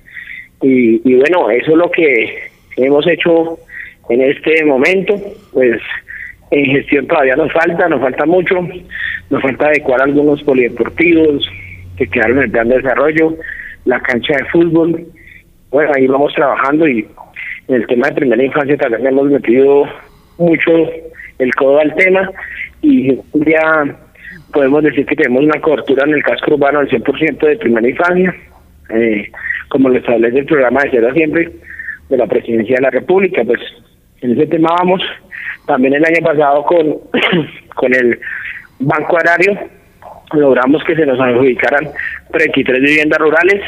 Y, y bueno, eso es lo que hemos hecho en este momento. Pues en gestión todavía nos falta, nos falta mucho, nos falta adecuar algunos polideportivos que quedaron en el plan de desarrollo, la cancha de fútbol. Bueno, ahí vamos trabajando, y en el tema de primera infancia también hemos metido mucho el codo al tema, y ya podemos decir que tenemos una cobertura en el casco urbano del cien por ciento de primera infancia, eh, como lo establece el programa de Cero a Siempre de la Presidencia de la República. Pues en ese tema vamos. También el año pasado con, con el Banco Agrario logramos que se nos adjudicaran treinta y tres viviendas rurales,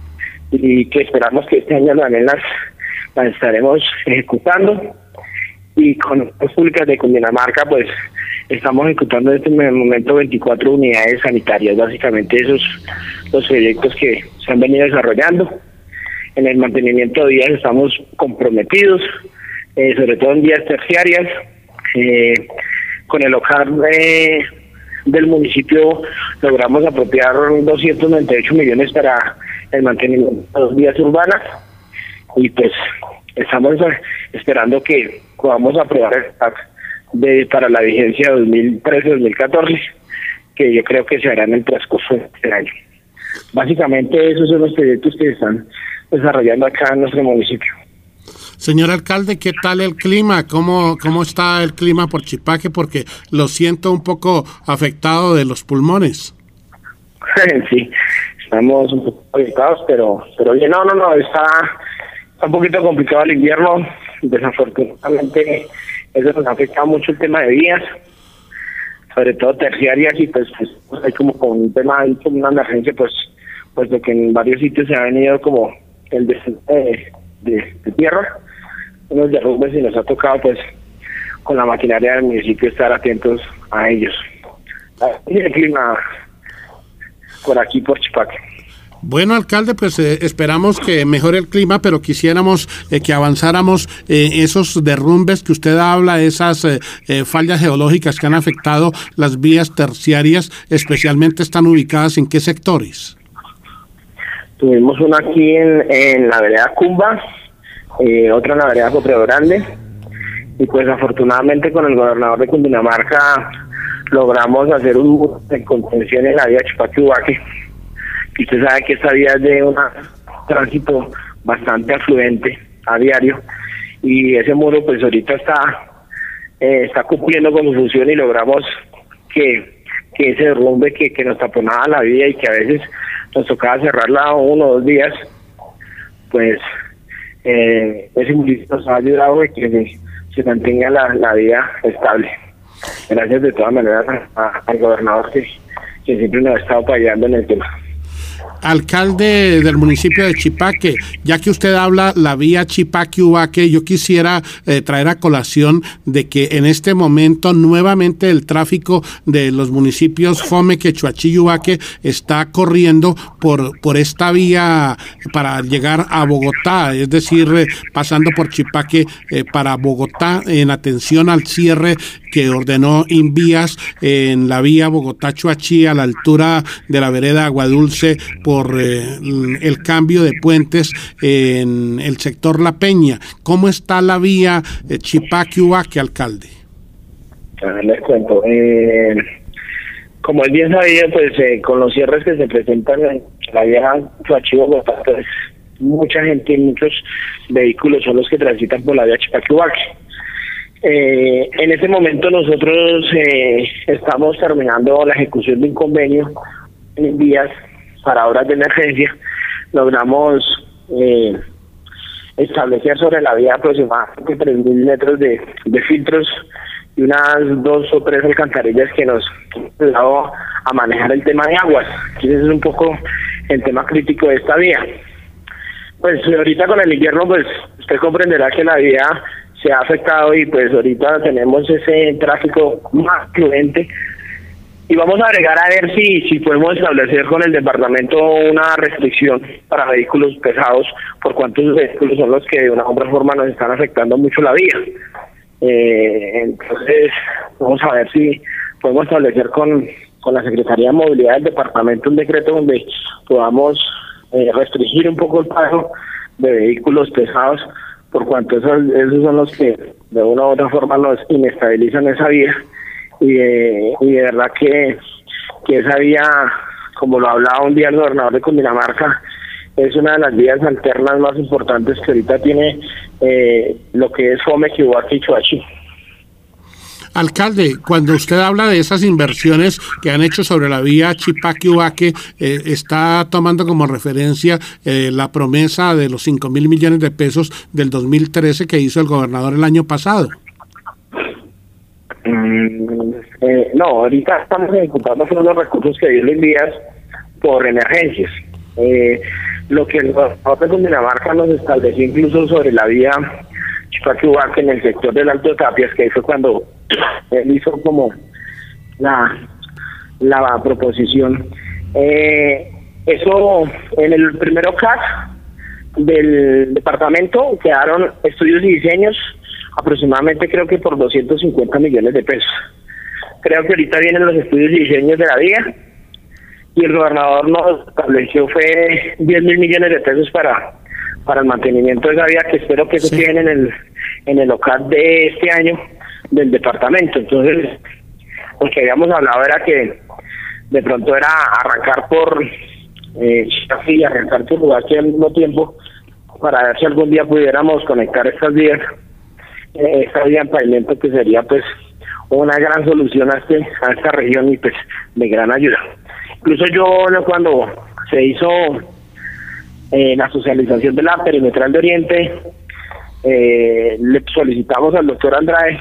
y que esperamos que este año también las, las estaremos ejecutando. Y con las públicas de Cundinamarca, pues estamos ejecutando en este momento veinticuatro unidades sanitarias. Básicamente esos los proyectos que se han venido desarrollando. En el mantenimiento de vías estamos comprometidos, eh, sobre todo en vías terciarias. Eh, con el O C A R eh, del municipio logramos apropiar doscientos noventa y ocho millones para el mantenimiento de las vías urbanas, y pues estamos esperando que podamos aprobar el P A C de, para la vigencia dos mil trece dos mil catorce, que yo creo que se hará en el transcurso de este año. Básicamente esos son los proyectos que se están desarrollando acá en nuestro municipio. Señor alcalde, ¿qué tal el clima? ¿Cómo, cómo está el clima por Chipaque? Porque lo siento un poco afectado de los pulmones. Sí, estamos un poco afectados, pero pero oye, no, no, no, está, está un poquito complicado el invierno. Desafortunadamente eso nos afecta mucho el tema de vías, sobre todo terciarias, y pues, pues hay como con un tema, hay como una emergencia, pues pues de que en varios sitios se ha venido como el descenso de, de, de tierra, unos derrumbes, y nos ha tocado pues con la maquinaria del municipio estar atentos a ellos. Y el clima por aquí, por Chipaque. Bueno, alcalde, pues eh, esperamos que mejore el clima, pero quisiéramos eh, que avanzáramos eh, esos derrumbes que usted habla, esas eh, eh, fallas geológicas que han afectado las vías terciarias, especialmente están ubicadas ¿en qué sectores? Tuvimos una aquí en, en la vereda Cumba, eh, otra en la vereda Coprio Grande, y pues afortunadamente con el gobernador de Cundinamarca logramos hacer un muro de contención en la vía Chipaque-Ubaque. Y usted sabe que esta vía es de un tránsito bastante afluente a diario, y ese muro pues ahorita está eh, está cumpliendo con su función, y logramos que, que ese derrumbe que, que nos taponaba la vía y que a veces nos tocaba cerrarla uno o dos días, pues eh, ese municipio nos ha ayudado de que se mantenga la, la vía estable. Gracias de todas maneras a, a, al gobernador que, que siempre nos ha estado apoyando en el tema. Alcalde del municipio de Chipaque, ya que usted habla la vía Chipaque-Ubaque, yo quisiera eh, traer a colación de que en este momento nuevamente el tráfico de los municipios Fome, Quechuachí y Ubaque está corriendo por, por esta vía para llegar a Bogotá, es decir, eh, pasando por Chipaque eh, para Bogotá, en atención al cierre que ordenó Invías en la vía Bogotá-Chuachí a la altura de la vereda Aguadulce por eh, el cambio de puentes en el sector La Peña. ¿Cómo está la vía eh, Chipaque-Ubaque, alcalde? Ah, les cuento. Eh, como es bien sabido, pues eh, con los cierres que se presentan en la vía Chuachí-Bogotá, pues mucha gente y muchos vehículos son los que transitan por la vía Chipaque-Ubaque. Eh, en este momento nosotros eh, estamos terminando la ejecución de un convenio en vías para obras de emergencia. Logramos eh, establecer sobre la vía aproximadamente tres mil metros de, de filtros y unas dos o tres alcantarillas que nos han ayudado a manejar el tema de aguas. Ese es un poco el tema crítico de esta vía. Pues ahorita con el invierno, pues usted comprenderá que la vía se ha afectado y pues ahorita tenemos ese tráfico más fluente y vamos a agregar a ver si si podemos establecer con el departamento una restricción para vehículos pesados, por cuántos vehículos son los que de una u otra forma nos están afectando mucho la vía. Eh, entonces vamos a ver si podemos establecer con, con la Secretaría de Movilidad del departamento un decreto donde podamos eh, restringir un poco el paso de vehículos pesados, por cuanto esos, esos son los que de una u otra forma nos inestabilizan esa vía y, eh, y de verdad que, que esa vía, como lo hablaba un día el gobernador de Cundinamarca, es una de las vías alternas más importantes que ahorita tiene eh, lo que es Fome, Ubaque y Chuachí. Alcalde, cuando usted habla de esas inversiones que han hecho sobre la vía Chipaque-Ubaque, eh, está tomando como referencia eh, la promesa de los cinco mil millones de pesos del dos mil trece que hizo el gobernador el año pasado. Mm, eh, no, ahorita estamos ejecutando los recursos que dio Invías por emergencias. Eh, lo que el gobernador de Cundinamarca nos estableció incluso sobre la vía Chipaque-Ubaque en el sector del Alto de Tapias, que ahí fue cuando él hizo como la, la proposición. Eh, eso, en el primer O C A C del departamento quedaron estudios y diseños aproximadamente, creo que por doscientos cincuenta millones de pesos. Creo que ahorita vienen los estudios y diseños de la vía y el gobernador nos estableció fue diez mil millones de pesos para para el mantenimiento de esa vía, que espero que se queden en el en el O C A C de este año del departamento. Entonces, lo que habíamos hablado era que de pronto era arrancar por eh, y arrancar por Ubaque al mismo tiempo para ver si algún día pudiéramos conectar estas vías, eh, esta vía en pavimento, que sería pues una gran solución a este a esta región y pues de gran ayuda. Incluso yo cuando se hizo eh, la socialización de la perimetral de Oriente, eh, le solicitamos al doctor Andrade,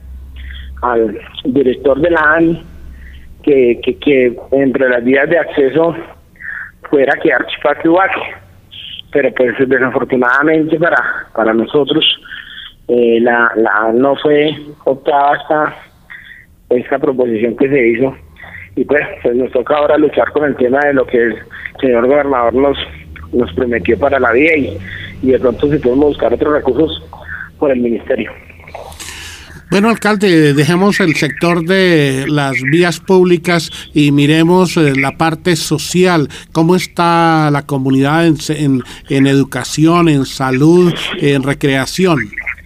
al director de la A N I, que, que, que entre las vías de acceso fuera a quedar Chipaque-Ubaque, pero pues desafortunadamente para para nosotros eh, la, la no fue optada esta, esta proposición que se hizo, y pues, pues nos toca ahora luchar con el tema de lo que el señor gobernador nos nos prometió para la vía y, y de pronto si podemos buscar otros recursos por el ministerio. Bueno, alcalde, dejemos el sector de las vías públicas y miremos eh, la parte social. ¿Cómo está la comunidad en, en, en educación, en salud, en recreación?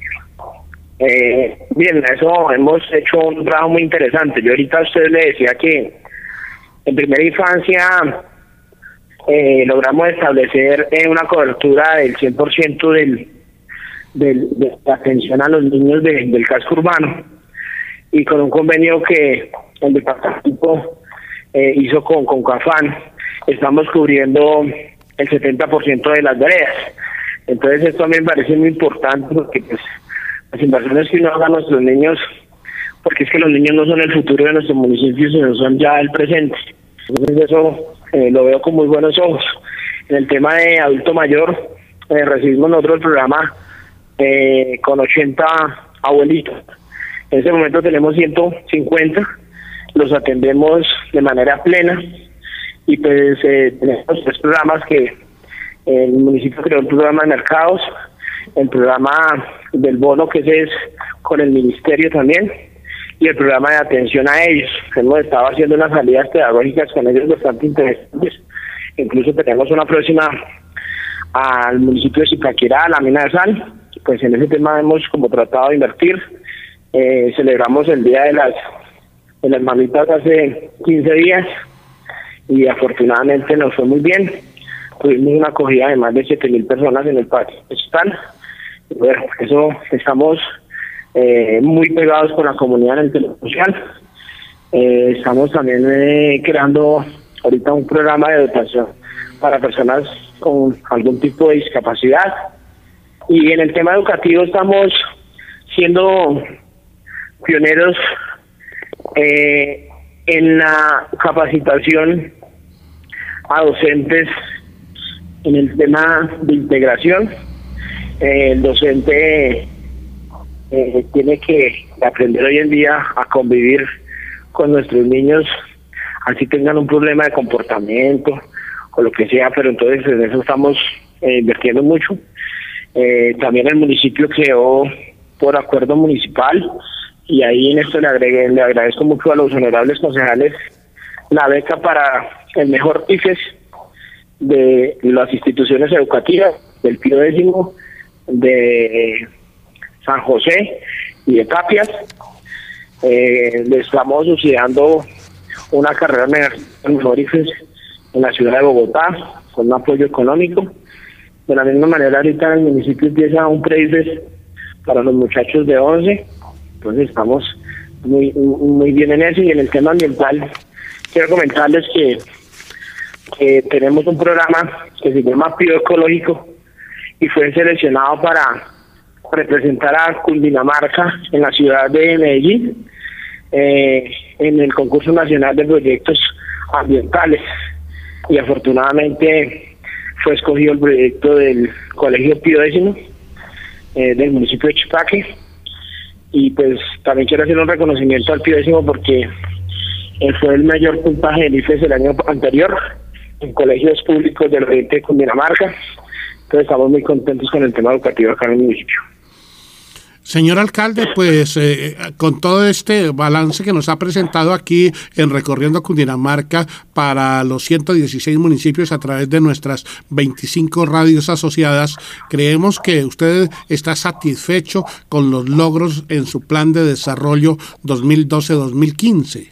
Eh, bien, eso hemos hecho un trabajo muy interesante. Yo ahorita a usted le decía que en primera infancia eh, logramos establecer eh, una cobertura del cien por ciento del De, de atención a los niños de, del casco urbano, y con un convenio que el departamento eh, hizo con, con CAFAN, estamos cubriendo el setenta por ciento de las veredas. Entonces esto a mí me parece muy importante porque pues las inversiones que uno haga a nuestros niños, porque es que los niños no son el futuro de nuestro municipio, sino son ya el presente. Entonces eso eh, lo veo con muy buenos ojos. En el tema de adulto mayor, eh, recibimos nosotros el programa eh, con ochenta abuelitos. En ese momento tenemos ciento cincuenta, los atendemos de manera plena y pues eh, tenemos tres programas que el municipio creó: el programa de mercados, el programa del bono, que ese es con el ministerio también, y el programa de atención a ellos. Hemos estado haciendo unas salidas pedagógicas con ellos bastante interesantes. Incluso tenemos una próxima al municipio de Zipaquirá, a la mina de sal. Pues en ese tema hemos como tratado de invertir. Eh, celebramos el Día de las, de las Mamitas hace quince días y afortunadamente nos fue muy bien. Tuvimos una acogida de más de siete mil personas en el patio estatal. Bueno, eso estamos eh, muy pegados con la comunidad en el tema social. Eh, estamos también eh, creando ahorita un programa de dotación para personas con algún tipo de discapacidad. Y en el tema educativo estamos siendo pioneros eh, en la capacitación a docentes en el tema de integración. Eh, el docente eh, tiene que aprender hoy en día a convivir con nuestros niños, así tengan un problema de comportamiento o lo que sea, pero entonces en eso estamos eh, invirtiendo mucho. Eh, también el municipio creó por acuerdo municipal, y ahí en esto le, agregué, le agradezco mucho a los honorables concejales, la beca para el mejor I F E S de las instituciones educativas, del Pío Décimo, de San José y de Capias. Eh, le estamos subsidiando una carrera de mejor I F E S en la ciudad de Bogotá, con un apoyo económico. De la misma manera, ahorita en el municipio empieza un pre-I F E S para los muchachos de once, entonces estamos muy muy bien en eso. Y en el tema ambiental, quiero comentarles que, que tenemos un programa que se llama Pío Ecológico y fue seleccionado para representar a Cundinamarca en la ciudad de Medellín eh, en el concurso nacional de proyectos ambientales, y afortunadamente fue escogido el proyecto del Colegio Pío Décimo eh, del municipio de Chipaque. Y pues también quiero hacer un reconocimiento al Pío Décimo porque él fue el mayor puntaje del I F E S el año anterior en colegios públicos del oriente de Cundinamarca. Entonces estamos muy contentos con el tema educativo acá en el municipio. Señor alcalde, pues eh, con todo este balance que nos ha presentado aquí en Recorriendo Cundinamarca para los ciento dieciséis municipios a través de nuestras veinticinco radios asociadas, creemos que usted está satisfecho con los logros en su plan de desarrollo dos mil doce a dos mil quince.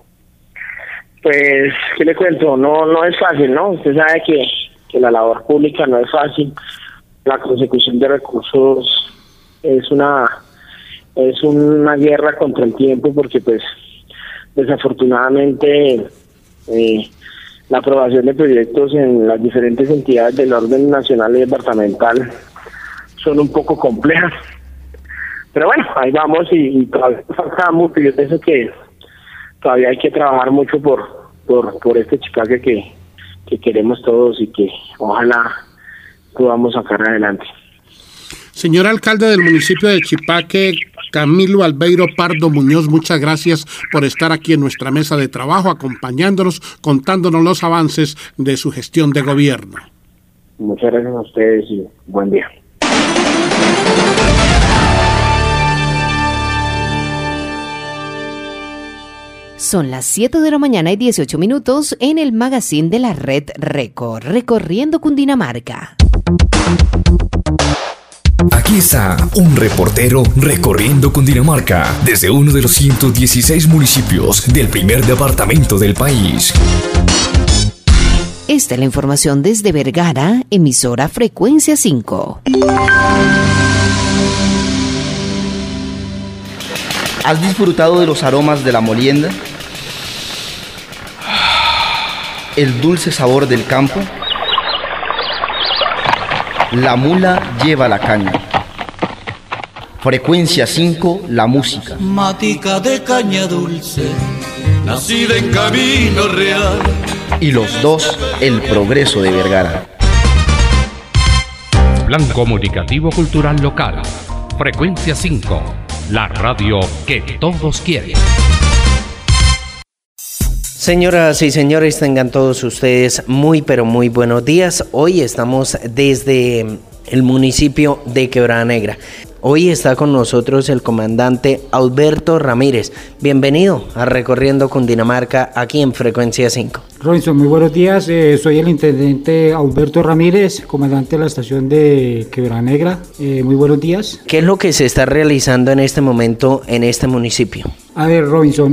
Pues, ¿qué le cuento? No, no es fácil, ¿no? Usted sabe que, que la labor pública no es fácil. La consecución de recursos es una es una guerra contra el tiempo, porque pues desafortunadamente eh, la aprobación de proyectos en las diferentes entidades del orden nacional y departamental son un poco complejas, pero bueno, ahí vamos, y, y todavía falta mucho. Yo pienso que todavía hay que trabajar mucho por por, por este Chipaque que, que queremos todos y que ojalá podamos sacar adelante. Señor alcalde del municipio de Chipaque, Camilo Albeiro Pardo Muñoz, muchas gracias por estar aquí en nuestra mesa de trabajo, acompañándonos, contándonos los avances de su gestión de gobierno. Muchas gracias a ustedes y buen día. Son las siete de la mañana y dieciocho minutos en el magazine de la red Record, Recorriendo Cundinamarca. Aquí está un reportero recorriendo Cundinamarca desde uno de los ciento dieciséis municipios del primer departamento del país. Esta es la información desde Vergara, emisora Frecuencia cinco. ¿Has disfrutado de los aromas de la molienda? ¿El dulce sabor del campo? La mula lleva la caña. Frecuencia cinco, la música. Matica de caña dulce, nacida en Camino Real. Y los dos, el progreso de Vergara. Plan comunicativo cultural local. Frecuencia cinco, la radio que todos quieren. Señoras y señores, tengan todos ustedes muy pero muy buenos días. Hoy estamos desde el municipio de Quebrada Negra. Hoy está con nosotros el comandante Alberto Ramírez. Bienvenido a Recorriendo Cundinamarca aquí en Frecuencia cinco. Robinson, muy buenos días. Eh, soy el intendente Alberto Ramírez, comandante de la estación de Quebrada Negra. Eh, muy buenos días. ¿Qué es lo que se está realizando en este momento en este municipio? A ver, Robinson,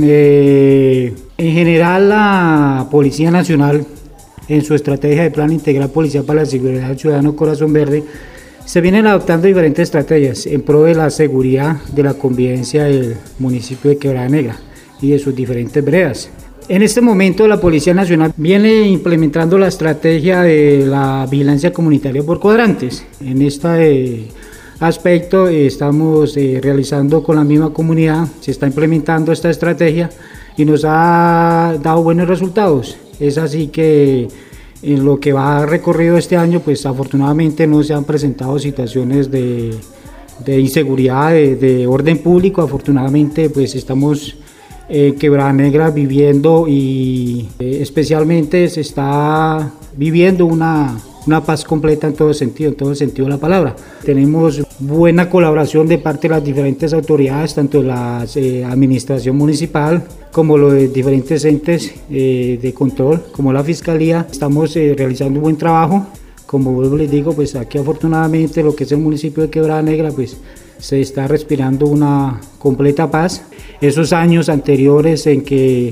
eh, en general la Policía Nacional, en su estrategia de Plan Integral Policial para la Seguridad del Ciudadano Corazón Verde, se vienen adoptando diferentes estrategias en pro de la seguridad de la convivencia del municipio de Quebrada Negra y de sus diferentes veredas. En este momento la Policía Nacional viene implementando la estrategia de la vigilancia comunitaria por cuadrantes. En este aspecto eh, estamos eh, realizando con la misma comunidad, se está implementando esta estrategia y nos ha dado buenos resultados. Es así que en lo que va recorrido este año, pues afortunadamente no se han presentado situaciones de, de inseguridad, de, de orden público. Afortunadamente pues estamos en Quebrada Negra viviendo y eh, especialmente se está viviendo una, una paz completa en todo sentido, en todo el sentido de la palabra. Tenemos buena colaboración de parte de las diferentes autoridades, tanto la eh, administración municipal como los de diferentes entes eh, de control, como la Fiscalía. Estamos eh, realizando un buen trabajo. Como vuelvo les digo, pues aquí afortunadamente lo que es el municipio de Quebrada Negra, pues se está respirando una completa paz. Esos años anteriores en que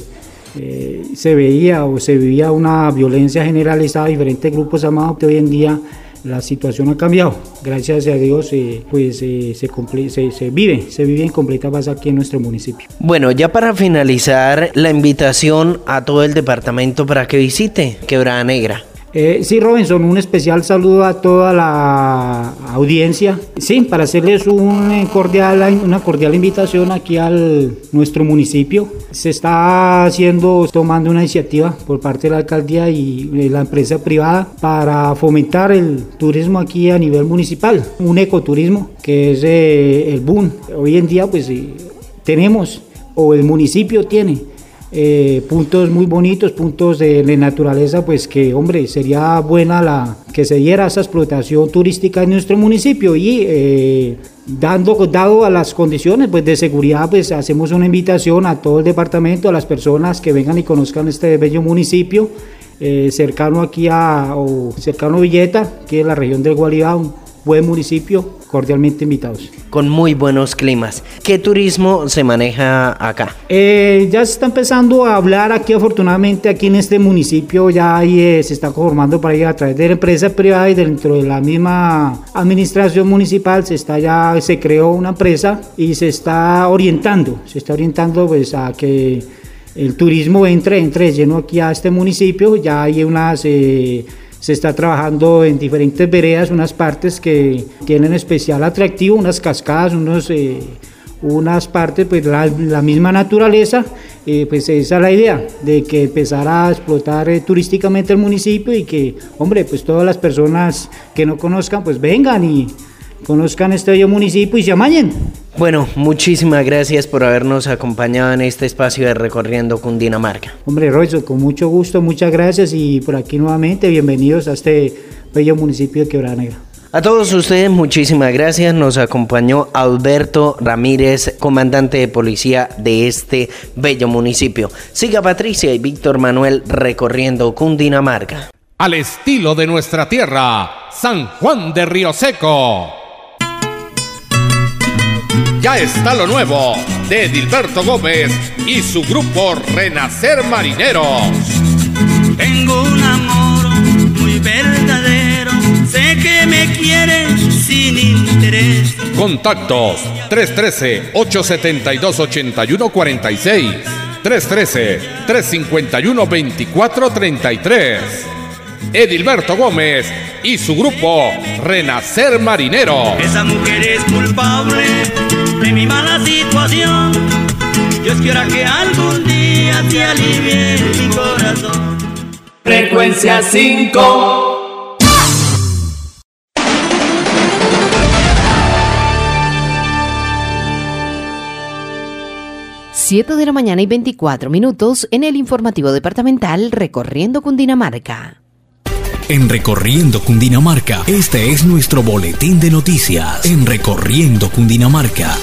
eh, se veía o se vivía una violencia generalizada, diferentes grupos armados, hoy en día la situación ha cambiado. Gracias a Dios, eh, pues eh, se, se, se vive, se vive en completa paz aquí en nuestro municipio. Bueno, ya para finalizar, la invitación a todo el departamento para que visite Quebrada Negra. Eh, sí, Robinson, un especial saludo a toda la audiencia. Sí, para hacerles un cordial, una cordial invitación aquí al nuestro municipio. Se está haciendo, tomando una iniciativa por parte de la alcaldía y la empresa privada para fomentar el turismo aquí a nivel municipal. Un ecoturismo que es eh, el boom. Hoy en día pues eh, tenemos, o el municipio tiene, Eh, puntos muy bonitos, puntos de, de naturaleza, pues que, hombre, sería buena la que se diera esa explotación turística en nuestro municipio y eh, dando, dado a las condiciones pues, de seguridad, pues hacemos una invitación a todo el departamento, a las personas que vengan y conozcan este bello municipio, eh, cercano aquí a, o cercano a Villeta, que es la región del Gualibá, un buen municipio, cordialmente invitados. Con muy buenos climas. ¿Qué turismo se maneja acá? Eh, ya se está empezando a hablar aquí, afortunadamente, aquí en este municipio ya ahí, eh, se está conformando para ir a través de la empresa privada y dentro de la misma administración municipal se está ya, se creó una empresa y se está orientando, se está orientando pues a que el turismo entre, entre lleno aquí a este municipio. Ya hay unas... Eh, Se está trabajando en diferentes veredas, unas partes que tienen especial atractivo, unas cascadas, unos, eh, unas partes, pues la, la misma naturaleza, eh, pues esa es la idea, de que empezara a explotar eh, turísticamente el municipio y que, hombre, pues todas las personas que no conozcan, pues vengan y conozcan este bello municipio y se amañen. Bueno, muchísimas gracias por habernos acompañado en este espacio de Recorriendo Cundinamarca. Hombre, Royce, con mucho gusto, muchas gracias y por aquí nuevamente bienvenidos a este bello municipio de Quebrada Negra. A todos ustedes, muchísimas gracias. Nos acompañó Alberto Ramírez, comandante de policía de este bello municipio. Siga Patricia y Víctor Manuel recorriendo Cundinamarca. Al estilo de nuestra tierra, San Juan de Río Seco. Ya está lo nuevo de Edilberto Gómez y su grupo Renacer Marineros. Tengo un amor muy verdadero, sé que me quieres sin interés. Contactos tres uno tres, ocho siete dos, ocho uno cuatro seis, tres uno tres, tres cinco uno, dos cuatro tres tres. Edilberto Gómez y su grupo Renacer Marineros. Esa mujer es culpable mala situación. Dios quiera que algún día te alivie mi corazón. Frecuencia cinco. siete de la mañana y veinticuatro minutos en el informativo departamental Recorriendo Cundinamarca. En Recorriendo Cundinamarca, este es nuestro boletín de noticias. En Recorriendo Cundinamarca.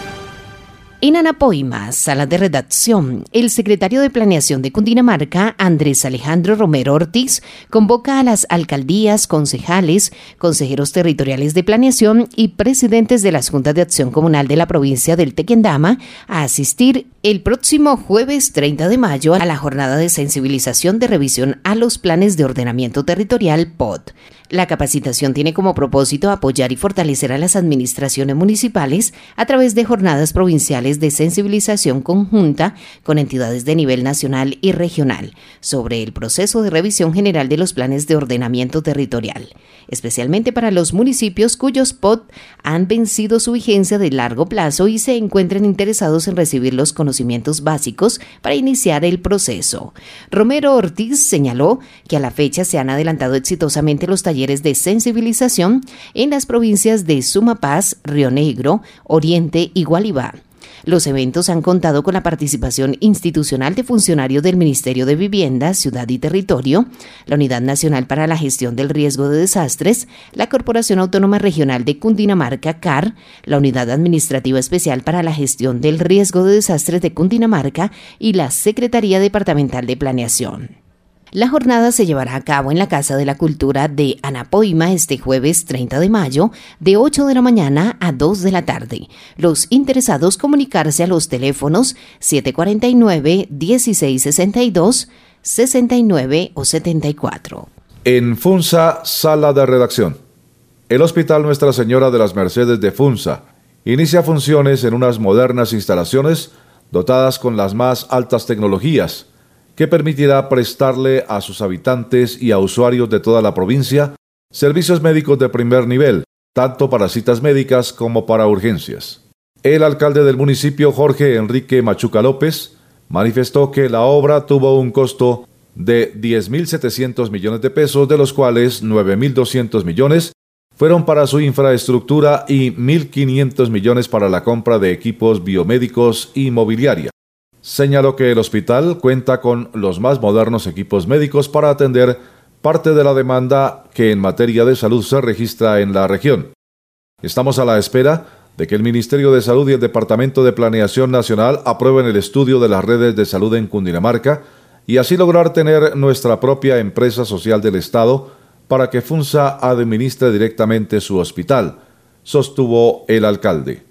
En Anapoima, sala de redacción, el secretario de Planeación de Cundinamarca, Andrés Alejandro Romero Ortiz, convoca a las alcaldías, concejales, consejeros territoriales de planeación y presidentes de las juntas de acción comunal de la provincia del Tequendama a asistir el próximo jueves treinta de mayo a la jornada de sensibilización de revisión a los planes de ordenamiento territorial P O D. La capacitación tiene como propósito apoyar y fortalecer a las administraciones municipales a través de jornadas provinciales de sensibilización conjunta con entidades de nivel nacional y regional sobre el proceso de revisión general de los planes de ordenamiento territorial, especialmente para los municipios cuyos P O D han vencido su vigencia de largo plazo y se encuentren interesados en recibir los conocimientos básicos para iniciar el proceso. Romero Ortiz señaló que a la fecha se han adelantado exitosamente los talleres de sensibilización en las provincias de Sumapaz, Río Negro, Oriente y Gualibá. Los eventos han contado con la participación institucional de funcionarios del Ministerio de Vivienda, Ciudad y Territorio, la Unidad Nacional para la Gestión del Riesgo de Desastres, la Corporación Autónoma Regional de Cundinamarca, C A R, la Unidad Administrativa Especial para la Gestión del Riesgo de Desastres de Cundinamarca y la Secretaría Departamental de Planeación. La jornada se llevará a cabo en la Casa de la Cultura de Anapoima este jueves treinta de mayo de ocho de la mañana a dos de la tarde. Los interesados comunicarse a los teléfonos siete cuatro nueve, dieciséis sesenta y dos, sesenta y nueve o setenta y cuatro. En Funza, sala de redacción. El Hospital Nuestra Señora de las Mercedes de Funza inicia funciones en unas modernas instalaciones dotadas con las más altas tecnologías, que permitirá prestarle a sus habitantes y a usuarios de toda la provincia servicios médicos de primer nivel, tanto para citas médicas como para urgencias. El alcalde del municipio, Jorge Enrique Machuca López, manifestó que la obra tuvo un costo de diez mil setecientos millones de pesos, de los cuales nueve mil doscientos millones fueron para su infraestructura y mil quinientos millones para la compra de equipos biomédicos y mobiliaria. Señaló que el hospital cuenta con los más modernos equipos médicos para atender parte de la demanda que en materia de salud se registra en la región. Estamos a la espera de que el Ministerio de Salud y el Departamento de Planeación Nacional aprueben el estudio de las redes de salud en Cundinamarca y así lograr tener nuestra propia empresa social del Estado para que Funza administre directamente su hospital, sostuvo el alcalde.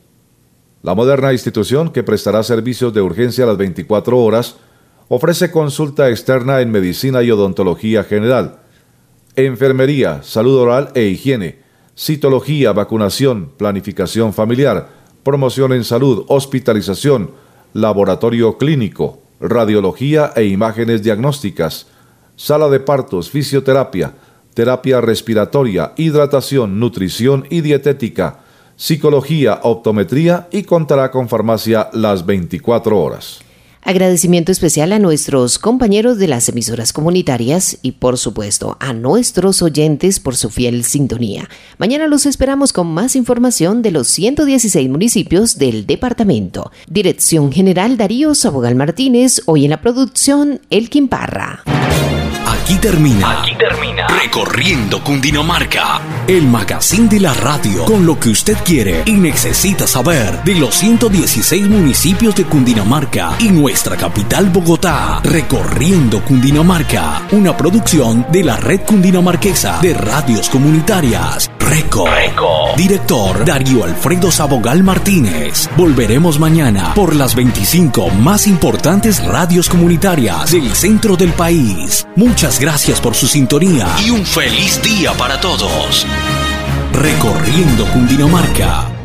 La moderna institución, que prestará servicios de urgencia a las veinticuatro horas, ofrece consulta externa en medicina y odontología general, enfermería, salud oral e higiene, citología, vacunación, planificación familiar, promoción en salud, hospitalización, laboratorio clínico, radiología e imágenes diagnósticas, sala de partos, fisioterapia, terapia respiratoria, hidratación, nutrición y dietética, psicología, optometría y contará con farmacia las veinticuatro horas. Agradecimiento especial a nuestros compañeros de las emisoras comunitarias y, por supuesto, a nuestros oyentes por su fiel sintonía. Mañana los esperamos con más información de los ciento dieciséis municipios del departamento. Dirección General Darío Sabogal Martínez, hoy en la producción Elkin Parra. Aquí termina, Aquí termina Recorriendo Cundinamarca, el magazine de la radio con lo que usted quiere y necesita saber de los ciento dieciséis municipios de Cundinamarca y nuestra capital Bogotá. Recorriendo Cundinamarca, una producción de la Red Cundinamarquesa de Radios Comunitarias. Reco. Reco. Director Darío Alfredo Sabogal Martínez. Volveremos mañana por las veinticinco más importantes radios comunitarias del centro del país. Muchas gracias por su sintonía y un feliz día para todos. Recorriendo Cundinamarca.